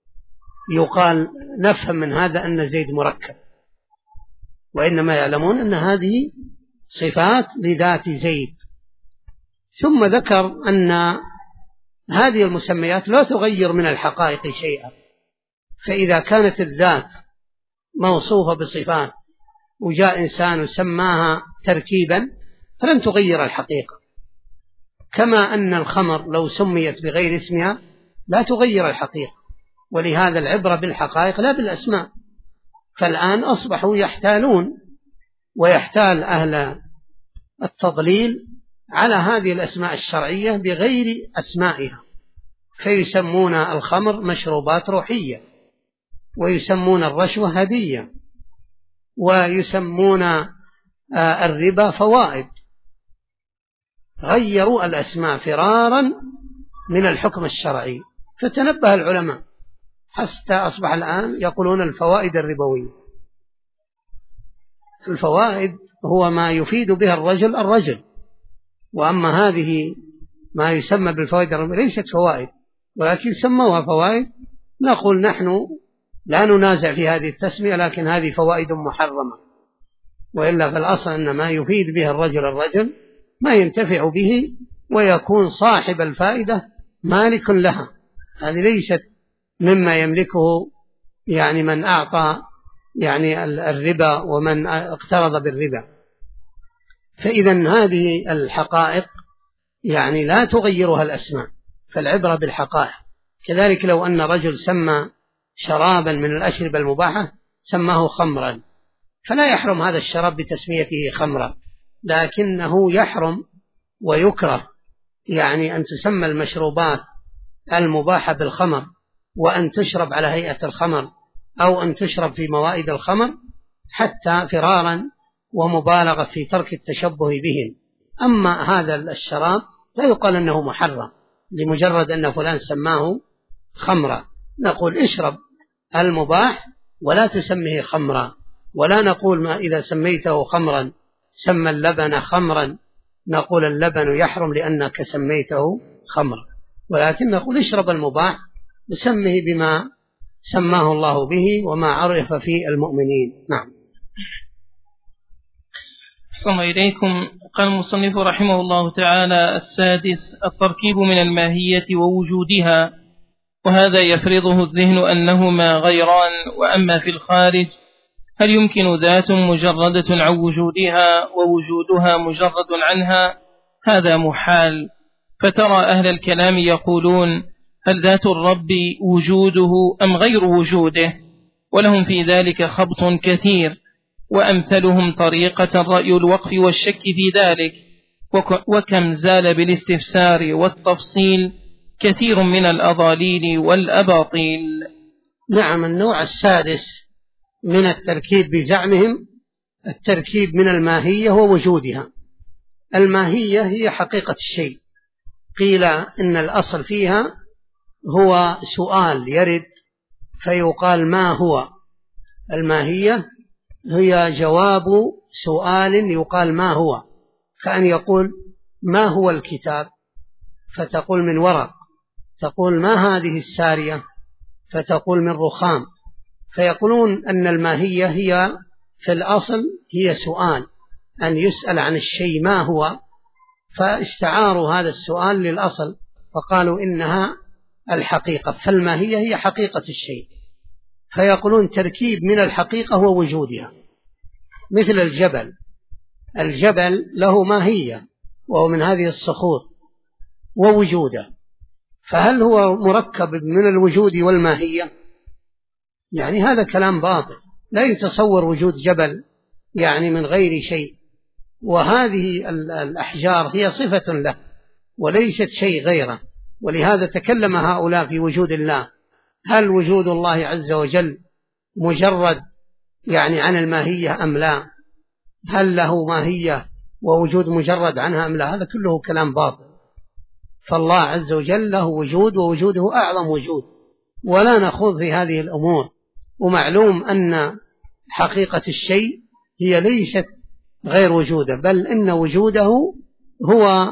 يقال نفهم من هذا أن زيد مركب، وإنما يعلمون أن هذه صفات لذات زيد. ثم ذكر أن هذه المسميات لا تغير من الحقائق شيئا، فإذا كانت الذات موصوفة بصفات وجاء إنسان سماها تركيبا فلن تغير الحقيقة، كما أن الخمر لو سميت بغير اسمها لا تغير الحقيقة. ولهذا العبرة بالحقائق لا بالأسماء. فالآن أصبحوا يحتالون، ويحتال أهل التضليل على هذه الأسماء الشرعية بغير أسمائها، فيسمون الخمر مشروبات روحية، ويسمون الرشوة هدية، ويسمون الربا فوائد. غيروا الأسماء فرارا من الحكم الشرعي، فتنبه العلماء حتى أصبح الآن يقولون الفوائد الربوية. الفوائد هو ما يفيد بها الرجل، وأما هذه ما يسمى بالفوائد الربوية ليست فوائد، ولكن سموها فوائد. نقول نحن لا ننازع في هذه التسمية، لكن هذه فوائد محرمة، وإلا في الأصل أن ما يفيد بها الرجل ما ينتفع به ويكون صاحب الفائدة مالك لها. هذه ليست مما يملكه يعني من أعطى يعني الربا ومن اقترض بالربا. فإذا هذه الحقائق يعني لا تغيرها الأسماء، فالعبرة بالحقائق. كذلك لو أن رجل سمى شرابا من الأشربة المباحة سماه خمرا، فلا يحرم هذا الشراب بتسميته خمرا، لكنه يحرم ويكره يعني أن تسمى المشروبات المباحة بالخمر، وأن تشرب على هيئة الخمر، أو أن تشرب في موائد الخمر، حتى فرارا ومبالغة في ترك التشبه بهم. أما هذا الشراب لا يقال أنه محرم لمجرد أن فلان سماه خمرا، نقول اشرب المباح ولا تسميه خمرا. ولا نقول ما إذا سميته خمرا سمى اللبن خمرا، نقول اللبن يحرم لأنك سميته خمرا، ولكن نقول اشرب المباح وسمه بما سماه الله به وما عرف في المؤمنين. نعم. أحسن إليكم. قال المصنف رحمه الله تعالى: السادس التركيب من الماهية ووجودها، وهذا يفرضه الذهن أنهما غيران. وأما في الخارج هل يمكن ذات مجردة عن وجودها ووجودها مجرد عنها؟ هذا محال. فترى أهل الكلام يقولون: هل ذات الرب وجوده أم غير وجوده؟ ولهم في ذلك خبط كثير، وأمثلهم طريقة رأي الوقف والشك في ذلك، وكم زال بالاستفسار والتفصيل كثير من الأضاليل والأباطيل. نعم. النوع السادس من التركيب بزعمهم التركيب من الماهية ووجودها. الماهية هي حقيقة الشيء، قيل إن الأصل فيها هو سؤال يرد فيقال ما هو. الماهية هي جواب سؤال يقال ما هو، كأن يقول ما هو الكتاب فتقول من ورق، تقول ما هذه السارية فتقول من رخام. فيقولون أن الماهية هي في الأصل هي سؤال، أن يسأل عن الشيء ما هو، فاستعاروا هذا السؤال للأصل فقالوا إنها الحقيقة. فالماهية هي حقيقة الشيء. فيقولون تركيب من الحقيقة ووجودها، مثل الجبل. الجبل له ماهية وهو من هذه الصخور ووجوده، فهل هو مركب من الوجود والماهية؟ يعني هذا كلام باطل، لا يتصور وجود جبل يعني من غير شيء. وهذه الأحجار هي صفة له وليست شيء غيره، ولهذا تكلم هؤلاء في وجود الله. هل وجود الله عز وجل مجرد يعني عن الماهية أم لا؟ هل له ماهية ووجود مجرد عنها أم لا؟ هذا كله كلام باطل. فالله عز وجل له وجود ووجوده أعظم وجود، ولا نخوض في هذه الأمور. ومعلوم أن حقيقة الشيء هي ليست غير وجوده، بل إن وجوده هو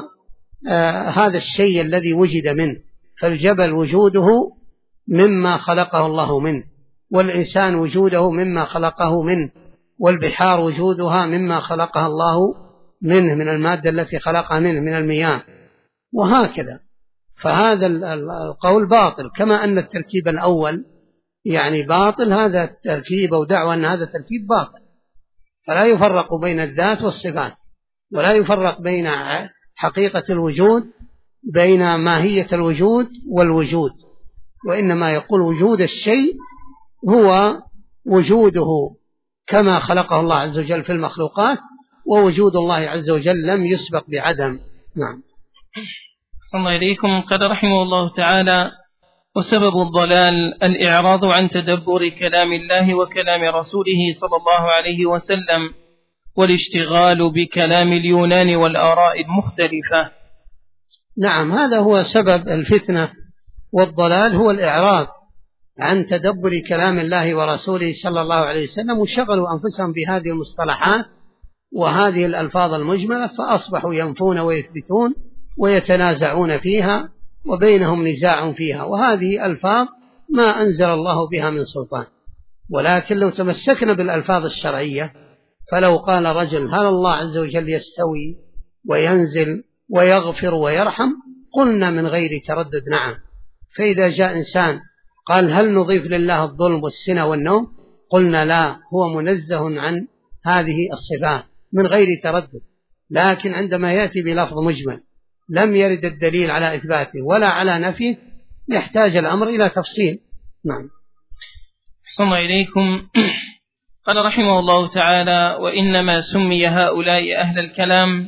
هذا الشيء الذي وجد منه. فالجبل وجوده مما خلقه الله منه، والإنسان وجوده مما خلقه منه، والبحار وجودها مما خلقها الله منه من المادة التي خلقها منه من المياه، وهكذا. فهذا القول باطل، كما أن التركيب الأول يعني باطل. هذا التركيب أو دعوة أن هذا التركيب باطل، فلا يفرق بين الذات والصفات، ولا يفرق بين حقيقة الوجود بين ماهية الوجود والوجود، وإنما يقول وجود الشيء هو وجوده كما خلقه الله عز وجل في المخلوقات، ووجود الله عز وجل لم يسبق بعدم. نعم. صلى الله إليكم. قال رحمه الله تعالى: وسبب الضلال الإعراض عن تدبر كلام الله وكلام رسوله صلى الله عليه وسلم، والاشتغال بكلام اليونان والآراء المختلفة. نعم، هذا هو سبب الفتنة والضلال، هو الإعراض عن تدبر كلام الله ورسوله صلى الله عليه وسلم، وشغلوا أنفسهم بهذه المصطلحات وهذه الألفاظ المجملة، فأصبحوا ينفون ويثبتون ويتنازعون فيها وبينهم نزاع فيها، وهذه ألفاظ ما أنزل الله بها من سلطان. ولكن لو تمسكنا بالألفاظ الشرعية، فلو قال رجل هل الله عز وجل يستوي وينزل ويغفر ويرحم، قلنا من غير تردد نعم. فإذا جاء إنسان قال هل نضيف لله الظلم والسنة والنوم، قلنا لا، هو منزه عن هذه الصفات من غير تردد. لكن عندما يأتي بلفظ مجمل لم يرد الدليل على إثباته ولا على نفيه، يحتاج الأمر إلى تفصيل. نعم. صلى الله إليكم. قال رحمه الله تعالى: وإنما سمي هؤلاء أهل الكلام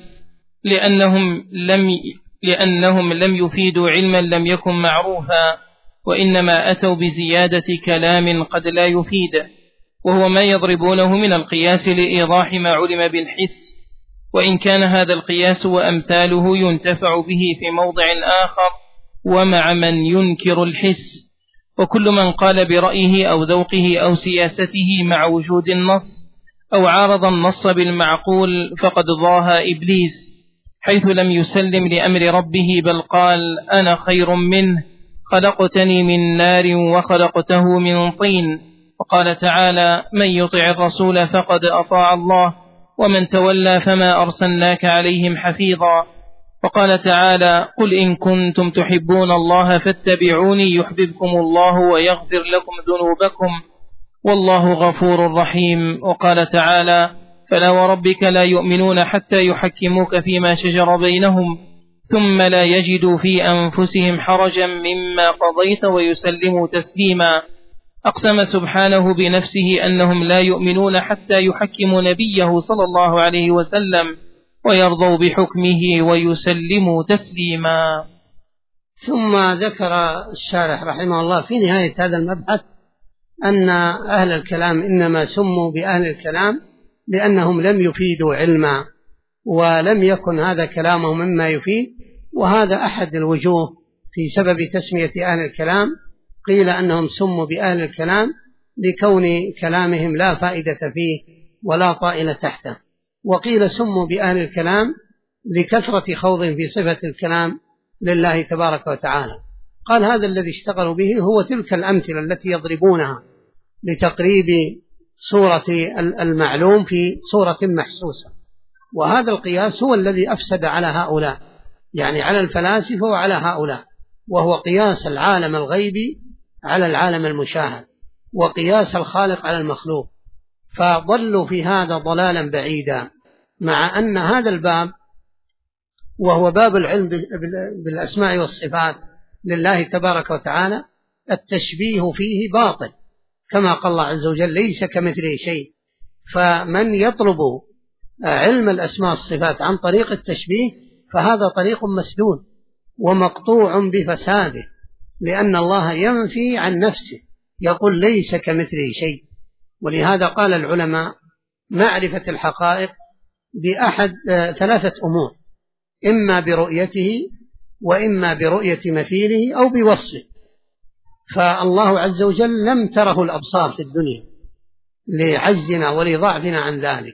لأنهم لم يفيدوا علما لم يكن معروفا، وإنما أتوا بزيادة كلام قد لا يفيد، وهو ما يضربونه من القياس لإيضاح ما علم بالحس، وإن كان هذا القياس وأمثاله ينتفع به في موضع آخر ومع من ينكر الحس. وكل من قال برأيه أو ذوقه أو سياسته مع وجود النص أو عارض النص بالمعقول فقد ضاهى إبليس، حيث لم يسلم لأمر ربه، بل قال أنا خير منه، خلقتني من نار وخلقته من طين. وقال تعالى: من يطع الرسول فقد أطاع الله، ومن تولى فما أرسلناك عليهم حفيظا. وقال تعالى: قل إن كنتم تحبون الله فاتبعوني يحببكم الله ويغفر لكم ذنوبكم والله غفور رحيم. وقال تعالى: فلا وربك لا يؤمنون حتى يحكموك فيما شجر بينهم ثم لا يجدوا في أنفسهم حرجا مما قضيت ويسلموا تسليما. أقسم سبحانه بنفسه أنهم لا يؤمنون حتى يحكموا نبيه صلى الله عليه وسلم ويرضوا بحكمه ويسلموا أن أهل الكلام إنما سموا بأهل الكلام لأنهم لم يفيدوا علما، ولم يكن هذا كلامهم مما يفيد، وهذا أحد الوجوه في سبب تسمية أهل الكلام. قيل أنهم سموا بأهل الكلام لكون كلامهم لا فائدة فيه ولا طائل تحته، وقيل سموا بأهل الكلام لكثرة خوض في صفة الكلام لله تبارك وتعالى. قال هذا الذي اشتغلوا به هو تلك الأمثلة التي يضربونها لتقريب صورة المعلوم في صورة محسوسة، وهذا القياس هو الذي أفسد على هؤلاء، يعني على الفلاسفة وعلى هؤلاء، وهو قياس العالم الغيبي على العالم المشاهد، وقياس الخالق على المخلوق، فضلوا في هذا ضلالا بعيدا. مع أن هذا الباب وهو باب العلم بالأسماء والصفات لله تبارك وتعالى التشبيه فيه باطل، كما قال الله عز وجل ليس كمثله شيء. فمن يطلب علم الأسماء والصفات عن طريق التشبيه فهذا طريق مسدود ومقطوع بفساده، لأن الله ينفي عن نفسه، يقول ليس كمثله شيء. ولهذا قال العلماء معرفة الحقائق بأحد ثلاثة أمور: إما برؤيته، وإما برؤية مثيله، أو بوصفه. فالله عز وجل لم تره الأبصار في الدنيا لعجزنا ولضعفنا عن ذلك،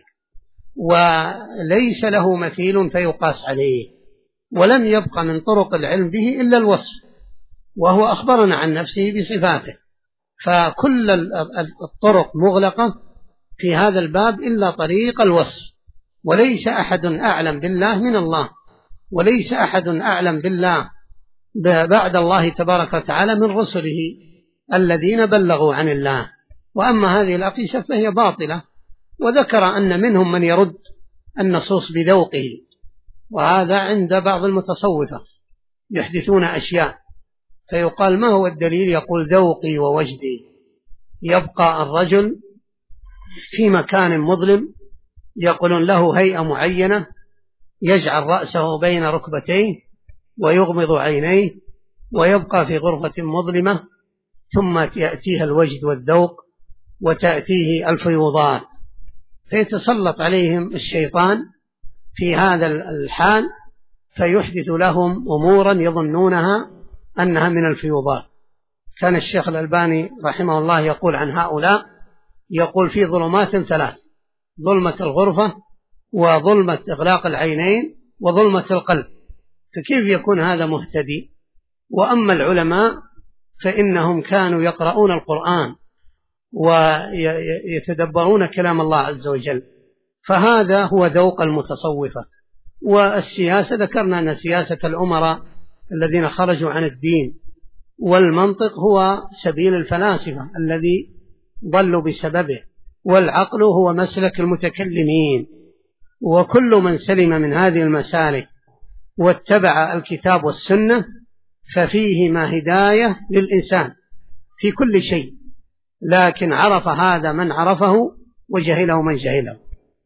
وليس له مثيل فيقاس عليه، ولم يبق من طرق العلم به إلا الوصف، وهو أخبرنا عن نفسه بصفاته. فكل الطرق مغلقة في هذا الباب إلا طريق الوصف، وليس أحد أعلم بالله من الله، وليس أحد أعلم بالله بعد الله تبارك وتعالى من رسله الذين بلغوا عن الله. وأما هذه الأقيسة فهي باطلة، وذكر أن منهم من يرد النصوص بذوقه، وهذا عند بعض المتصوفة يحدثون أشياء، فيقال ما هو الدليل؟ يقول ذوقي ووجدي. يبقى الرجل في مكان مظلم، يقولون له هيئة معينة، يجعل رأسه بين ركبتيه ويغمض عينيه، ويبقى في غرفة مظلمة، ثم يأتيها الوجد والذوق وتأتيه الفيوضات، فيتسلط عليهم الشيطان في هذا الحال، فيحدث لهم أمورا يظنونها أنها من الفيوضات. كان الشيخ الألباني رحمه الله يقول عن هؤلاء، يقول في ظلمات ثلاث: ظلمة الغرفة، وظلمة إغلاق العينين، وظلمة القلب. فكيف يكون هذا مهتدي؟ وأما العلماء فإنهم كانوا يقرؤون القرآن ويتدبرون كلام الله عز وجل، فهذا هو ذوق المتصوفة. والسياسة ذكرنا أن سياسة الأمراء الذين خرجوا عن الدين، والمنطق هو سبيل الفلاسفة الذي ضلوا بسببه، والعقل هو مسلك المتكلمين. وكل من سلم من هذه المسالك واتبع الكتاب والسنة ففيهما هداية للإنسان في كل شيء، لكن عرف هذا من عرفه وجهله من جهله.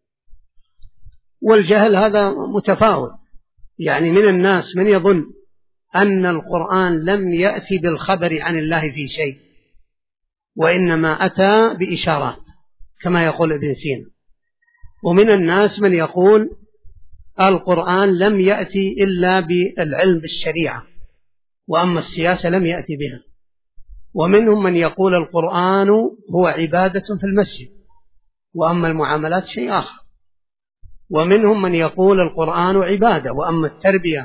والجهل هذا متفاوت، يعني من الناس من يظن أن القرآن لم يأتي بالخبر عن الله في شيء، وإنما أتى بإشارات كما يقول ابن سينا. ومن الناس من يقول القرآن لم يأتي إلا بالعلم بالشريعة، وأما السياسة لم يأتي بها. ومنهم من يقول القرآن هو عبادة في المسجد، وأما المعاملات شيء آخر. ومنهم من يقول القرآن عبادة، وأما التربية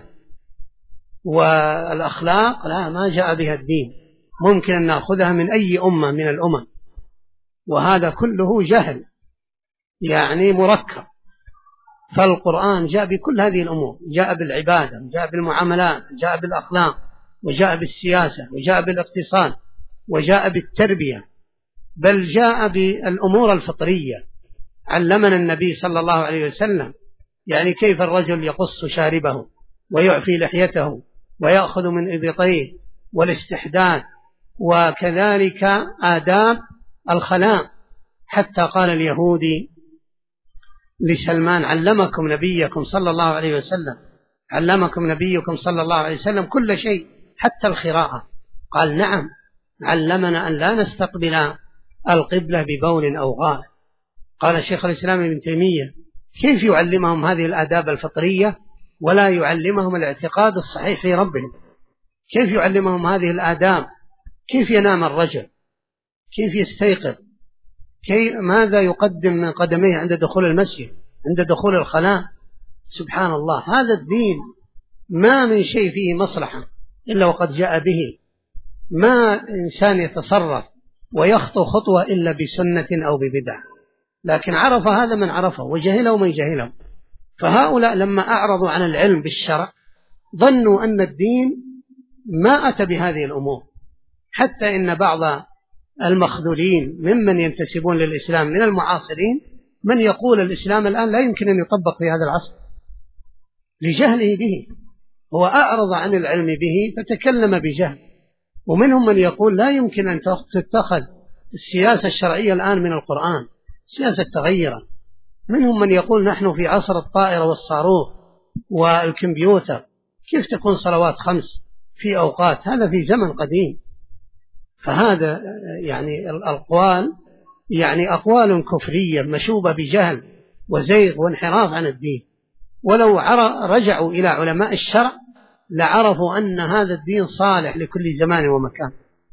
والأخلاق لا، ما جاء بها الدين، ممكن أن نأخذها من أي أمة من الأمم. وهذا كله جهل يعني مركب. فالقرآن جاء بكل هذه الأمور، جاء بالعبادة، جاء بالمعاملات، جاء بالأخلاق، وجاء بالسياسة، وجاء بالاقتصاد، وجاء بالتربية، بل جاء بالأمور الفطرية. علمنا النبي صلى الله عليه وسلم يعني كيف الرجل يقص شاربه ويعفي لحيته ويأخذ من إبطيه، والاستحداث، وكذلك آداب الخلاء. حتى قال اليهودي لسلمان: علمكم نبيكم صلى الله عليه وسلم، علمكم نبيكم صلى الله عليه وسلم كل شيء حتى الخراءة. قال: نعم، علمنا أن لا نستقبل القبلة ببول أو غائط. قال شيخ الإسلام ابن تيمية: كيف يعلمهم هذه الآداب الفطرية ولا يعلمهم الاعتقاد الصحيح في ربهم؟ كيف يعلمهم هذه الآداب؟ كيف ينام الرجل؟ كيف يستيقظ؟ ماذا يقدم من قدميه عند دخول المسجد، عند دخول الخلاء؟ سبحان الله، هذا الدين ما من شيء فيه مصلحة إلا وقد جاء به. ما إنسان يتصرف ويخطو خطوة إلا بسنة أو ببدعة، لكن عرف هذا من عرفه وجهله من جهله. فهؤلاء لما أعرضوا عن العلم بالشرع ظنوا أن الدين ما أتى بهذه الأمور، حتى إن بعض المخذولين ممن ينتسبون للإسلام من المعاصرين من يقول الإسلام الآن لا يمكن أن يطبق في هذا العصر لجهله به. هو أعرض عن العلم به فتكلم بجهل. ومنهم من يقول لا يمكن أن تتخذ السياسة الشرعية الآن من القرآن، السياسة تغيرت. منهم من يقول نحن في عصر الطائرة والصاروخ والكمبيوتر، كيف تكون صلوات 5 في أوقات؟ هذا في زمن قديم. فهذا يعني الأقوال يعني أقوال كفرية مشوبة بجهل وزيغ وانحراف عن الدين. ولو رجعوا إلى علماء الشرع لعرفوا أن هذا الدين صالح لكل زمان ومكان،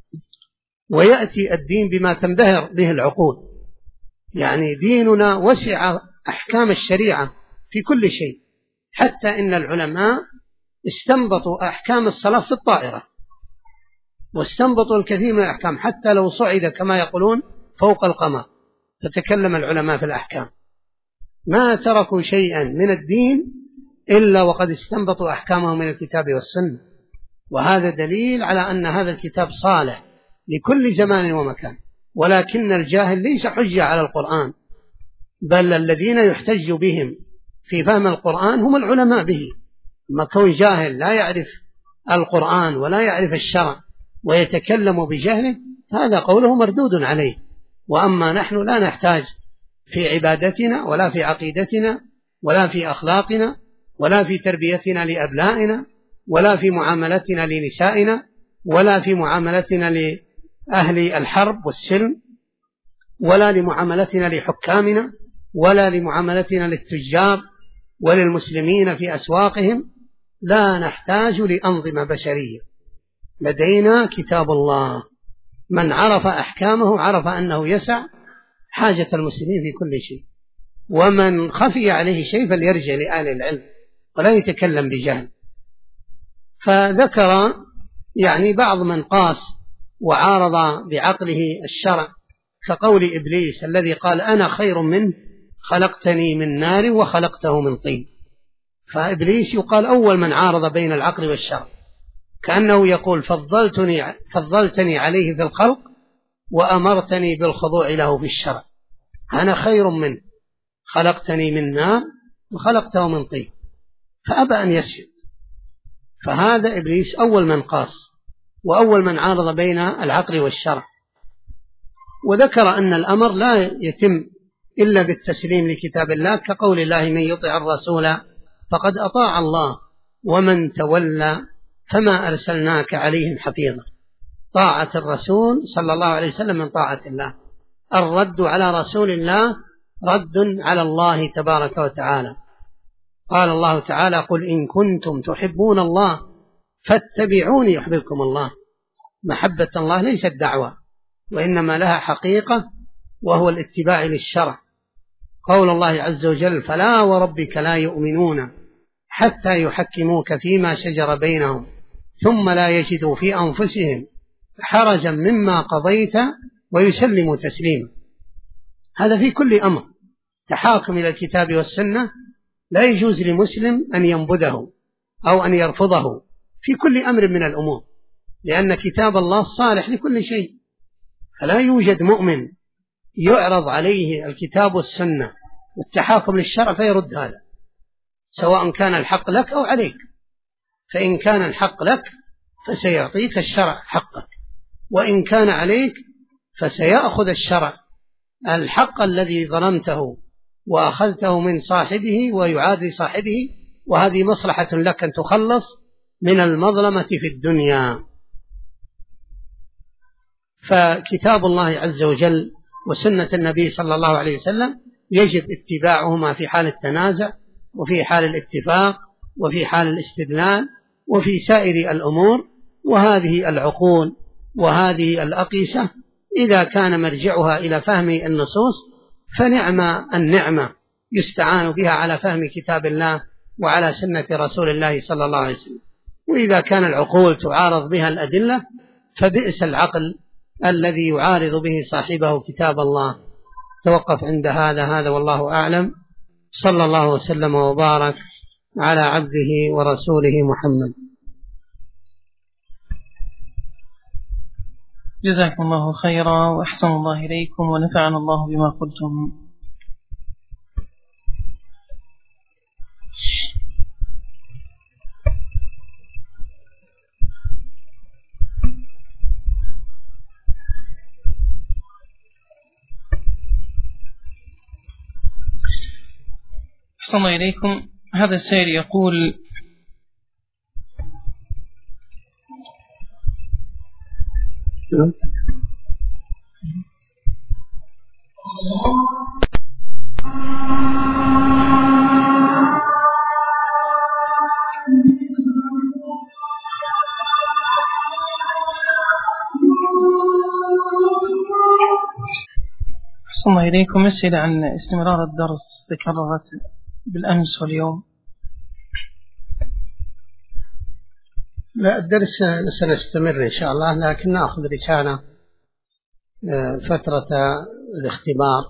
ويأتي الدين بما تنبهر به العقول. يعني ديننا وسع أحكام الشريعة في كل شيء، حتى إن العلماء استنبطوا أحكام الصلاة في الطائرة، واستنبطوا الكثير من الأحكام حتى لو صعد كما يقولون فوق القمر فتكلم العلماء في الأحكام. ما تركوا شيئا من الدين إلا وقد استنبطوا أحكامه من الكتاب والسنة، وهذا دليل على أن هذا الكتاب صالح لكل زمان ومكان. ولكن الجاهل ليس حجة على القرآن، بل الذين يحتج بهم في فهم القرآن هم العلماء به. ما كون جاهل لا يعرف القرآن ولا يعرف الشرع ويتكلم بجهله، هذا قوله مردود عليه. وأما نحن لا نحتاج في عبادتنا ولا في عقيدتنا ولا في أخلاقنا ولا في تربيتنا لأبنائنا ولا في معاملتنا لنسائنا ولا في معاملتنا لأهل الحرب والسلم ولا لمعاملتنا لحكامنا ولا لمعاملتنا للتجار وللمسلمين في أسواقهم. لا نحتاج لأنظمة بشرية، لدينا كتاب الله. من عرف أحكامه عرف أنه يسع حاجة المسلمين في كل شيء، ومن خفي عليه شيء فليرجع لأهل العلم ولا يتكلم بجهل. فذكر يعني بعض من قاس وعارض بعقله الشرع، كقول إبليس الذي قال أنا خير منه خلقتني من نار وخلقته من طين. فإبليس يقال أول من عارض بين العقل والشرع، كأنه يقول فضلتني عليه في الخلق وأمرتني بالخضوع له في الشرع، أنا خير منه خلقتني من نار وخلقته من طين، فأبى أن يسجد. فهذا إبليس أول من قاس وأول من عارض بين العقل والشرع. وذكر أن الأمر لا يتم إلا بالتسليم لكتاب الله، كقول الله من يطع الرسول فقد أطاع الله ومن تولى فما أرسلناك عليهم حفيظا. طاعة الرسول صلى الله عليه وسلم من طاعة الله، الرد على رسول الله رد على الله تبارك وتعالى. قال الله تعالى قل إن كنتم تحبون الله فاتبعوني يحببكم الله. محبة الله ليست دعوة، وإنما لها حقيقة وهو الاتباع للشرع. قول الله عز وجل فلا وربك لا يؤمنون حتى يحكموك فيما شجر بينهم ثم لا يجدوا في أنفسهم حرجا مما قضيت ويسلموا تسليما. هذا في كل أمر تحاكم إلى الكتاب والسنة، لا يجوز لمسلم أن ينبذه أو أن يرفضه في كل أمر من الأمور، لأن كتاب الله صالح لكل شيء. فلا يوجد مؤمن يعرض عليه الكتاب والسنة والتحاكم للشرع فيرد هذا، سواء كان الحق لك أو عليك. فإن كان الحق لك فسيعطيك الشرع حقك، وإن كان عليك فسيأخذ الشرع الحق الذي ظلمته وأخذته من صاحبه ويعاد لصاحبه، وهذه مصلحة لك أن تخلص من المظلمة في الدنيا. فكتاب الله عز وجل وسنة النبي صلى الله عليه وسلم يجب اتباعهما في حال التنازع وفي حال الاتفاق وفي حال الاستدلال وفي سائر الأمور. وهذه العقول وهذه الأقيسة إذا كان مرجعها إلى فهم النصوص فنعم النعمة يستعان بها على فهم كتاب الله وعلى سنة رسول الله صلى الله عليه وسلم. وإذا كان العقول تعارض بها الأدلة فبئس العقل الذي يعارض به صاحبه كتاب الله. توقف عند هذا والله أعلم. صلى الله وسلم وبارك على عبده ورسوله محمد. جزاكم الله خيرا وأحسن الله إليكم ونفعنا الله بما قلتم. أحسن الله إليكم. هذا السائل يقول: أحسن الله إليكم. أسئلة عن استمرار الدرس تكررت بالأمس واليوم. لا، الدرس سنستمر إن شاء الله، لكن نأخذ رسالة فترة الاختبار،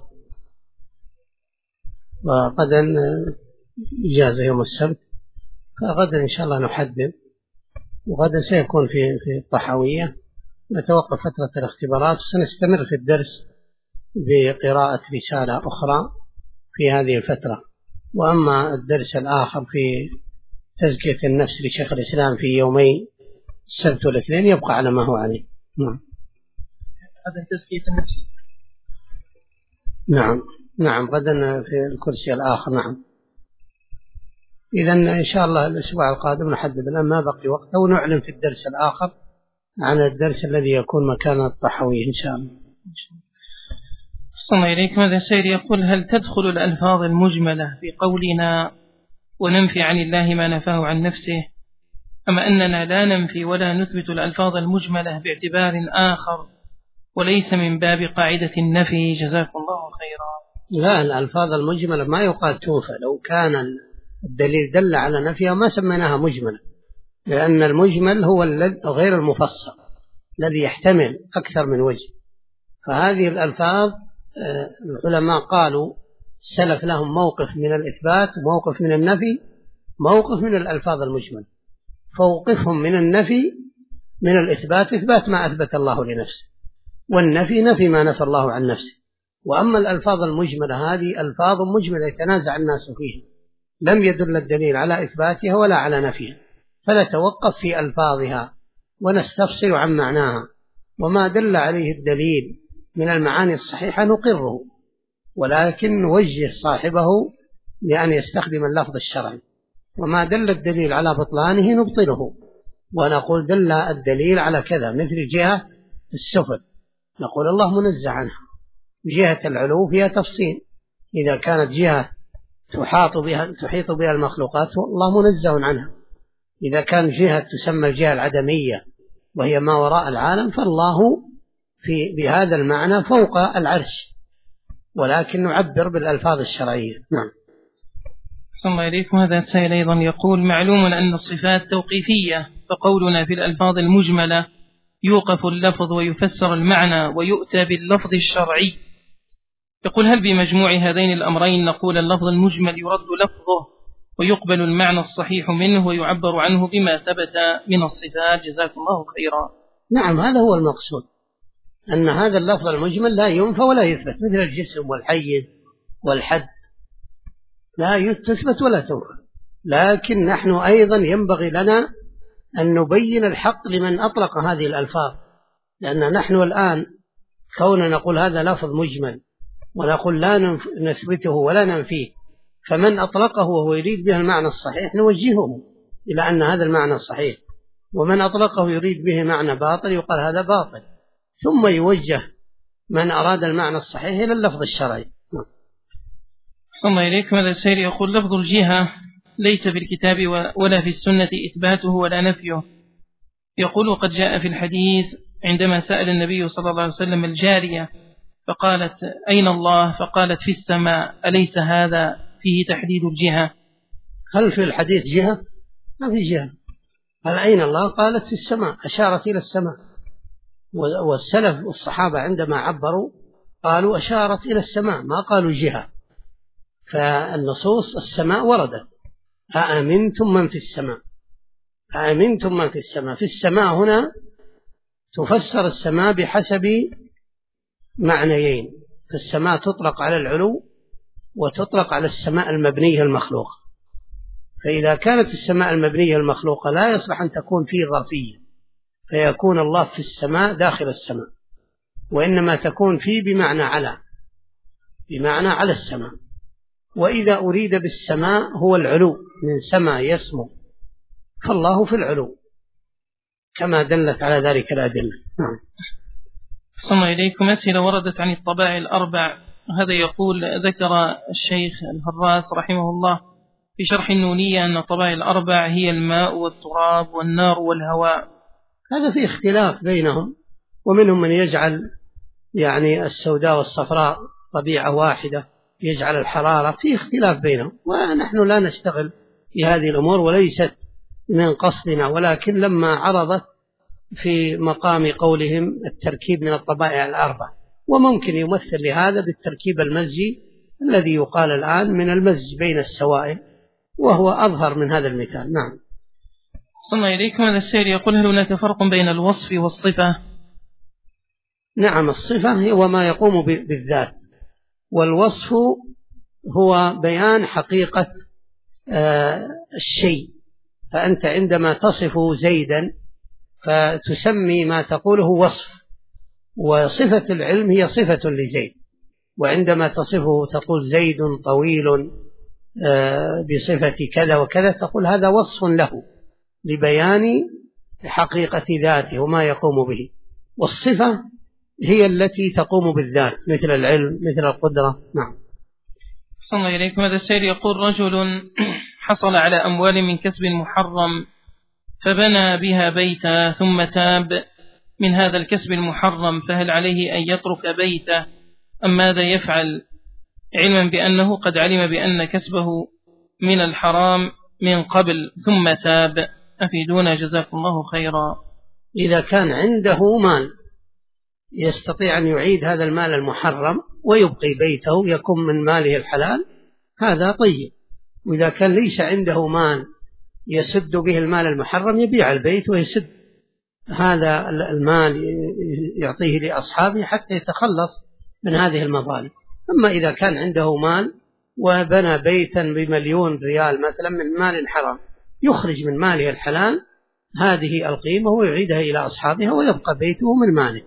وغدا إجازة يوم السبت، فغدا إن شاء الله نحدد، وغدا سيكون في الطحاوية. نتوقف فترة الاختبارات وسنستمر في الدرس بقراءة رسالة أخرى في هذه الفترة. وأما الدرس الآخر في تزكية النفس لشيخ الإسلام في يومي السبت والاثنين يبقى على ما هو عليه. غدا تزكية النفس. نعم غدا في الكرسي الآخر. نعم. إذن إن شاء الله الأسبوع القادم نحدد، الآن ما بقي وقت، أو نعلن في الدرس الآخر عن الدرس الذي يكون مكان الطحاوي إن شاء الله. صلى الله عليكم. هذا السائل يقول: هل تدخل الألفاظ المجملة في قولنا وننفي عن الله ما نفاه عن نفسه، أما أننا لا ننفي ولا نثبت الألفاظ المجملة باعتبار آخر وليس من باب قاعدة النفي؟ جزاكم الله خيرا. لا، الألفاظ المجملة ما يقال توفى، لو كان الدليل دل على نفيها ما سميناها مجملة، لأن المجمل هو غير المفصل الذي يحتمل أكثر من وجه. فهذه الألفاظ العلماء قالوا سلف لهم موقف من الإثبات وموقف من النفي، موقف من الألفاظ المجملة. فوقفهم من النفي من الإثبات إثبات ما أثبت الله لنفسه، والنفي نفي ما نفى الله عن نفسه. وأما الألفاظ المجملة هذه ألفاظ مجملة يتنازع الناس فيها، لم يدل الدليل على إثباتها ولا على نفيها، فنتوقف في ألفاظها ونستفصل عن معناها، وما دل عليه الدليل من المعاني الصحيحة نقره، ولكن نوجه صاحبه لأن يستخدم اللفظ الشرعي، وما دل الدليل على بطلانه نبطله ونقول دل الدليل على كذا. مثل جهة السفل نقول الله منزه عنها، جهة العلو فيها تفصيل، إذا كانت جهة تحيط بها المخلوقات الله منزه عنها، إذا كان جهة تسمى الجهة العدمية وهي ما وراء العالم فالله بهذا المعنى فوق العرش، ولكن نعبر بالألفاظ الشرعية. نعم. صلى الله عليكم. هذا السائل أيضا يقول: معلوم أن الصفات توقيفية، فقولنا في الألفاظ المجملة يوقف اللفظ ويفسر المعنى ويؤتى باللفظ الشرعي. يقول: هل بمجموع هذين الأمرين نقول اللفظ المجمل يرد لفظه ويقبل المعنى الصحيح منه ويعبر عنه بما ثبت من الصفات؟ جزاكم الله خيرا. نعم، هذا هو المقصود، أن هذا اللفظ المجمل لا ينفى ولا يثبت، مثل الجسم والحيز والحد لا تثبت ولا تنفى. لكن نحن أيضا ينبغي لنا أن نبين الحق لمن أطلق هذه الألفاظ، لأن نحن الآن كوننا نقول هذا لفظ مجمل ونقول لا نثبته ولا ننفيه، فمن أطلقه وهو يريد به المعنى الصحيح نوجهه إلى أن هذا المعنى الصحيح، ومن أطلقه يريد به معنى باطل يقال هذا باطل، ثم يوجه من أراد المعنى الصحيح إلى اللفظ الشرعي. صلى الله إليكم. هذا السائل يقول: لفظ الجهة ليس في الكتاب ولا في السنة إثباته ولا نفيه. يقول: قد جاء في الحديث عندما سأل النبي صلى الله عليه وسلم الجارية فقالت: أين الله؟ فقالت: في السماء. أليس هذا فيه تحديد الجهة؟ هل في الحديث جهة؟ ما في جهة. هل أين الله؟ قالت: في السماء، أشارت إلى السماء. والسلف والصحابة عندما عبروا قالوا أشارت إلى السماء، ما قالوا جهة. فالنصوص السماء وردت: أأمنتم من في السماء، أأمنتم من في السماء. في السماء هنا تفسر السماء بحسب معنيين: فالسماء تطلق على العلو وتطلق على السماء المبنية المخلوقة. فإذا كانت السماء المبنية المخلوقة لا يصلح أن تكون فيه ظرفية فيكون الله في السماء داخل السماء، وإنما تكون فيه بمعنى على، بمعنى على السماء. وإذا أريد بالسماء هو العلو، من سماء يسمو، فالله في العلو كما دلت على ذلك الأدلة. نعم. صلى الله إليكم. أسئلة وردت عن الطبائع الأربع. هذا يقول: ذكر الشيخ الهراس رحمه الله في شرح النونية أن الطبائع الأربع هي الماء والتراب والنار والهواء. هذا في اختلاف بينهم، ومنهم من يجعل يعني السوداء والصفراء طبيعة واحدة، يجعل الحرارة، في اختلاف بينهم، ونحن لا نشتغل في هذه الأمور وليست من قصدنا، ولكن لما عرضت في مقام قولهم التركيب من الطبائع الأربع، وممكن يمثل لهذا بالتركيب المزجي الذي يقال الآن من المزج بين السوائل، وهو أظهر من هذا المثال. نعم. صلى الله إليكم. هذا السائل يقول: هل هناك فرق بين الوصف والصفة؟ نعم، الصفة هو ما يقوم بالذات، والوصف هو بيان حقيقة الشيء. فأنت عندما تصف زيدا فتسمي ما تقوله وصف، وصفة العلم هي صفة لزيد. وعندما تصفه تقول زيد طويل بصفة كذا وكذا، تقول هذا وصف له لبيان حقيقة ذاته وما يقوم به. والصفة هي التي تقوم بالذات، مثل العلم، مثل القدرة. نعم. صلى الله إليكم. هذا السائل يقول: رجل حصل على أموال من كسب محرم فبنى بها بيتا ثم تاب من هذا الكسب المحرم، فهل عليه أن يترك بيته أم ماذا يفعل، علما بأنه قد علم بأن كسبه من الحرام من قبل ثم تاب؟ أفيدونا جزاكم الله خيرا. إذا كان عنده مال يستطيع أن يعيد هذا المال المحرم ويبقي بيته يكون من ماله الحلال، هذا طيب. وإذا كان ليس عنده مال يسد به المال المحرم يبيع البيت ويسد هذا المال، يعطيه لأصحابه حتى يتخلص من هذه المظالم. أما إذا كان عنده مال وبنى بيتا ب1,000,000 ريال مثلا من مال حرام، يخرج من ماله الحلال هذه القيمة ويعيدها إلى أصحابها ويبقى بيته من ماله.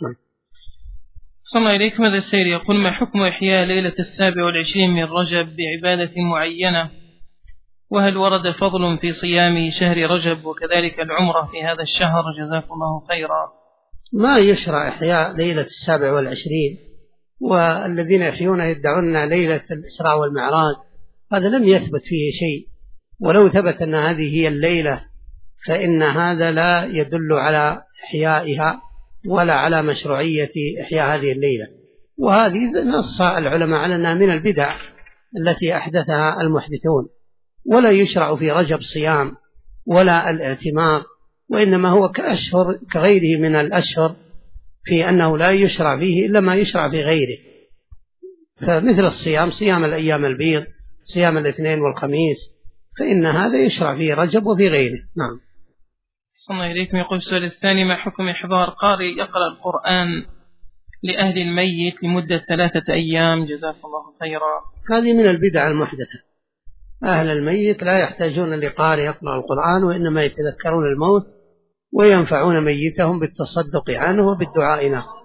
صلى الله إليكم. هذا السائل يقول: ما حكم إحياء ليلة 27 من رجب بعبادة معينة؟ وهل ورد فضل في صيام شهر رجب وكذلك العمرة في هذا الشهر؟ جزاكم الله خيرا. ما يشرع إحياء ليلة 27، والذين يحيون يدعون ليلة الإسراء والمعراج، هذا لم يثبت فيه شيء. ولو ثبت أن هذه هي الليلة فإن هذا لا يدل على إحيائها ولا على مشروعية إحياء هذه الليلة. وهذه نص العلماء على أنها من البدع التي أحدثها المحدثون، ولا يشرع في رجب صيام ولا الاعتمار، وإنما هو كأشهر كغيره من الأشهر في أنه لا يشرع فيه إلا ما يشرع في غيره. فمثل الصيام، صيام الأيام البيض، صيام الاثنين والخميس، فإن هذا يشرع في رجب وفي غيره. نعم. صلى الله إليكم. يقول السؤال الثاني: ما حكم إحضار قارئ يقرأ القرآن لأهل الميت لمدة 3 أيام؟ جزاكم الله خيرا. هذه من البدع المحدثة. أهل الميت لا يحتاجون لقارئ يقرأ القرآن، وإنما يتذكرون الموت وينفعون ميتهم بالتصدق عنه وبالدعاء له.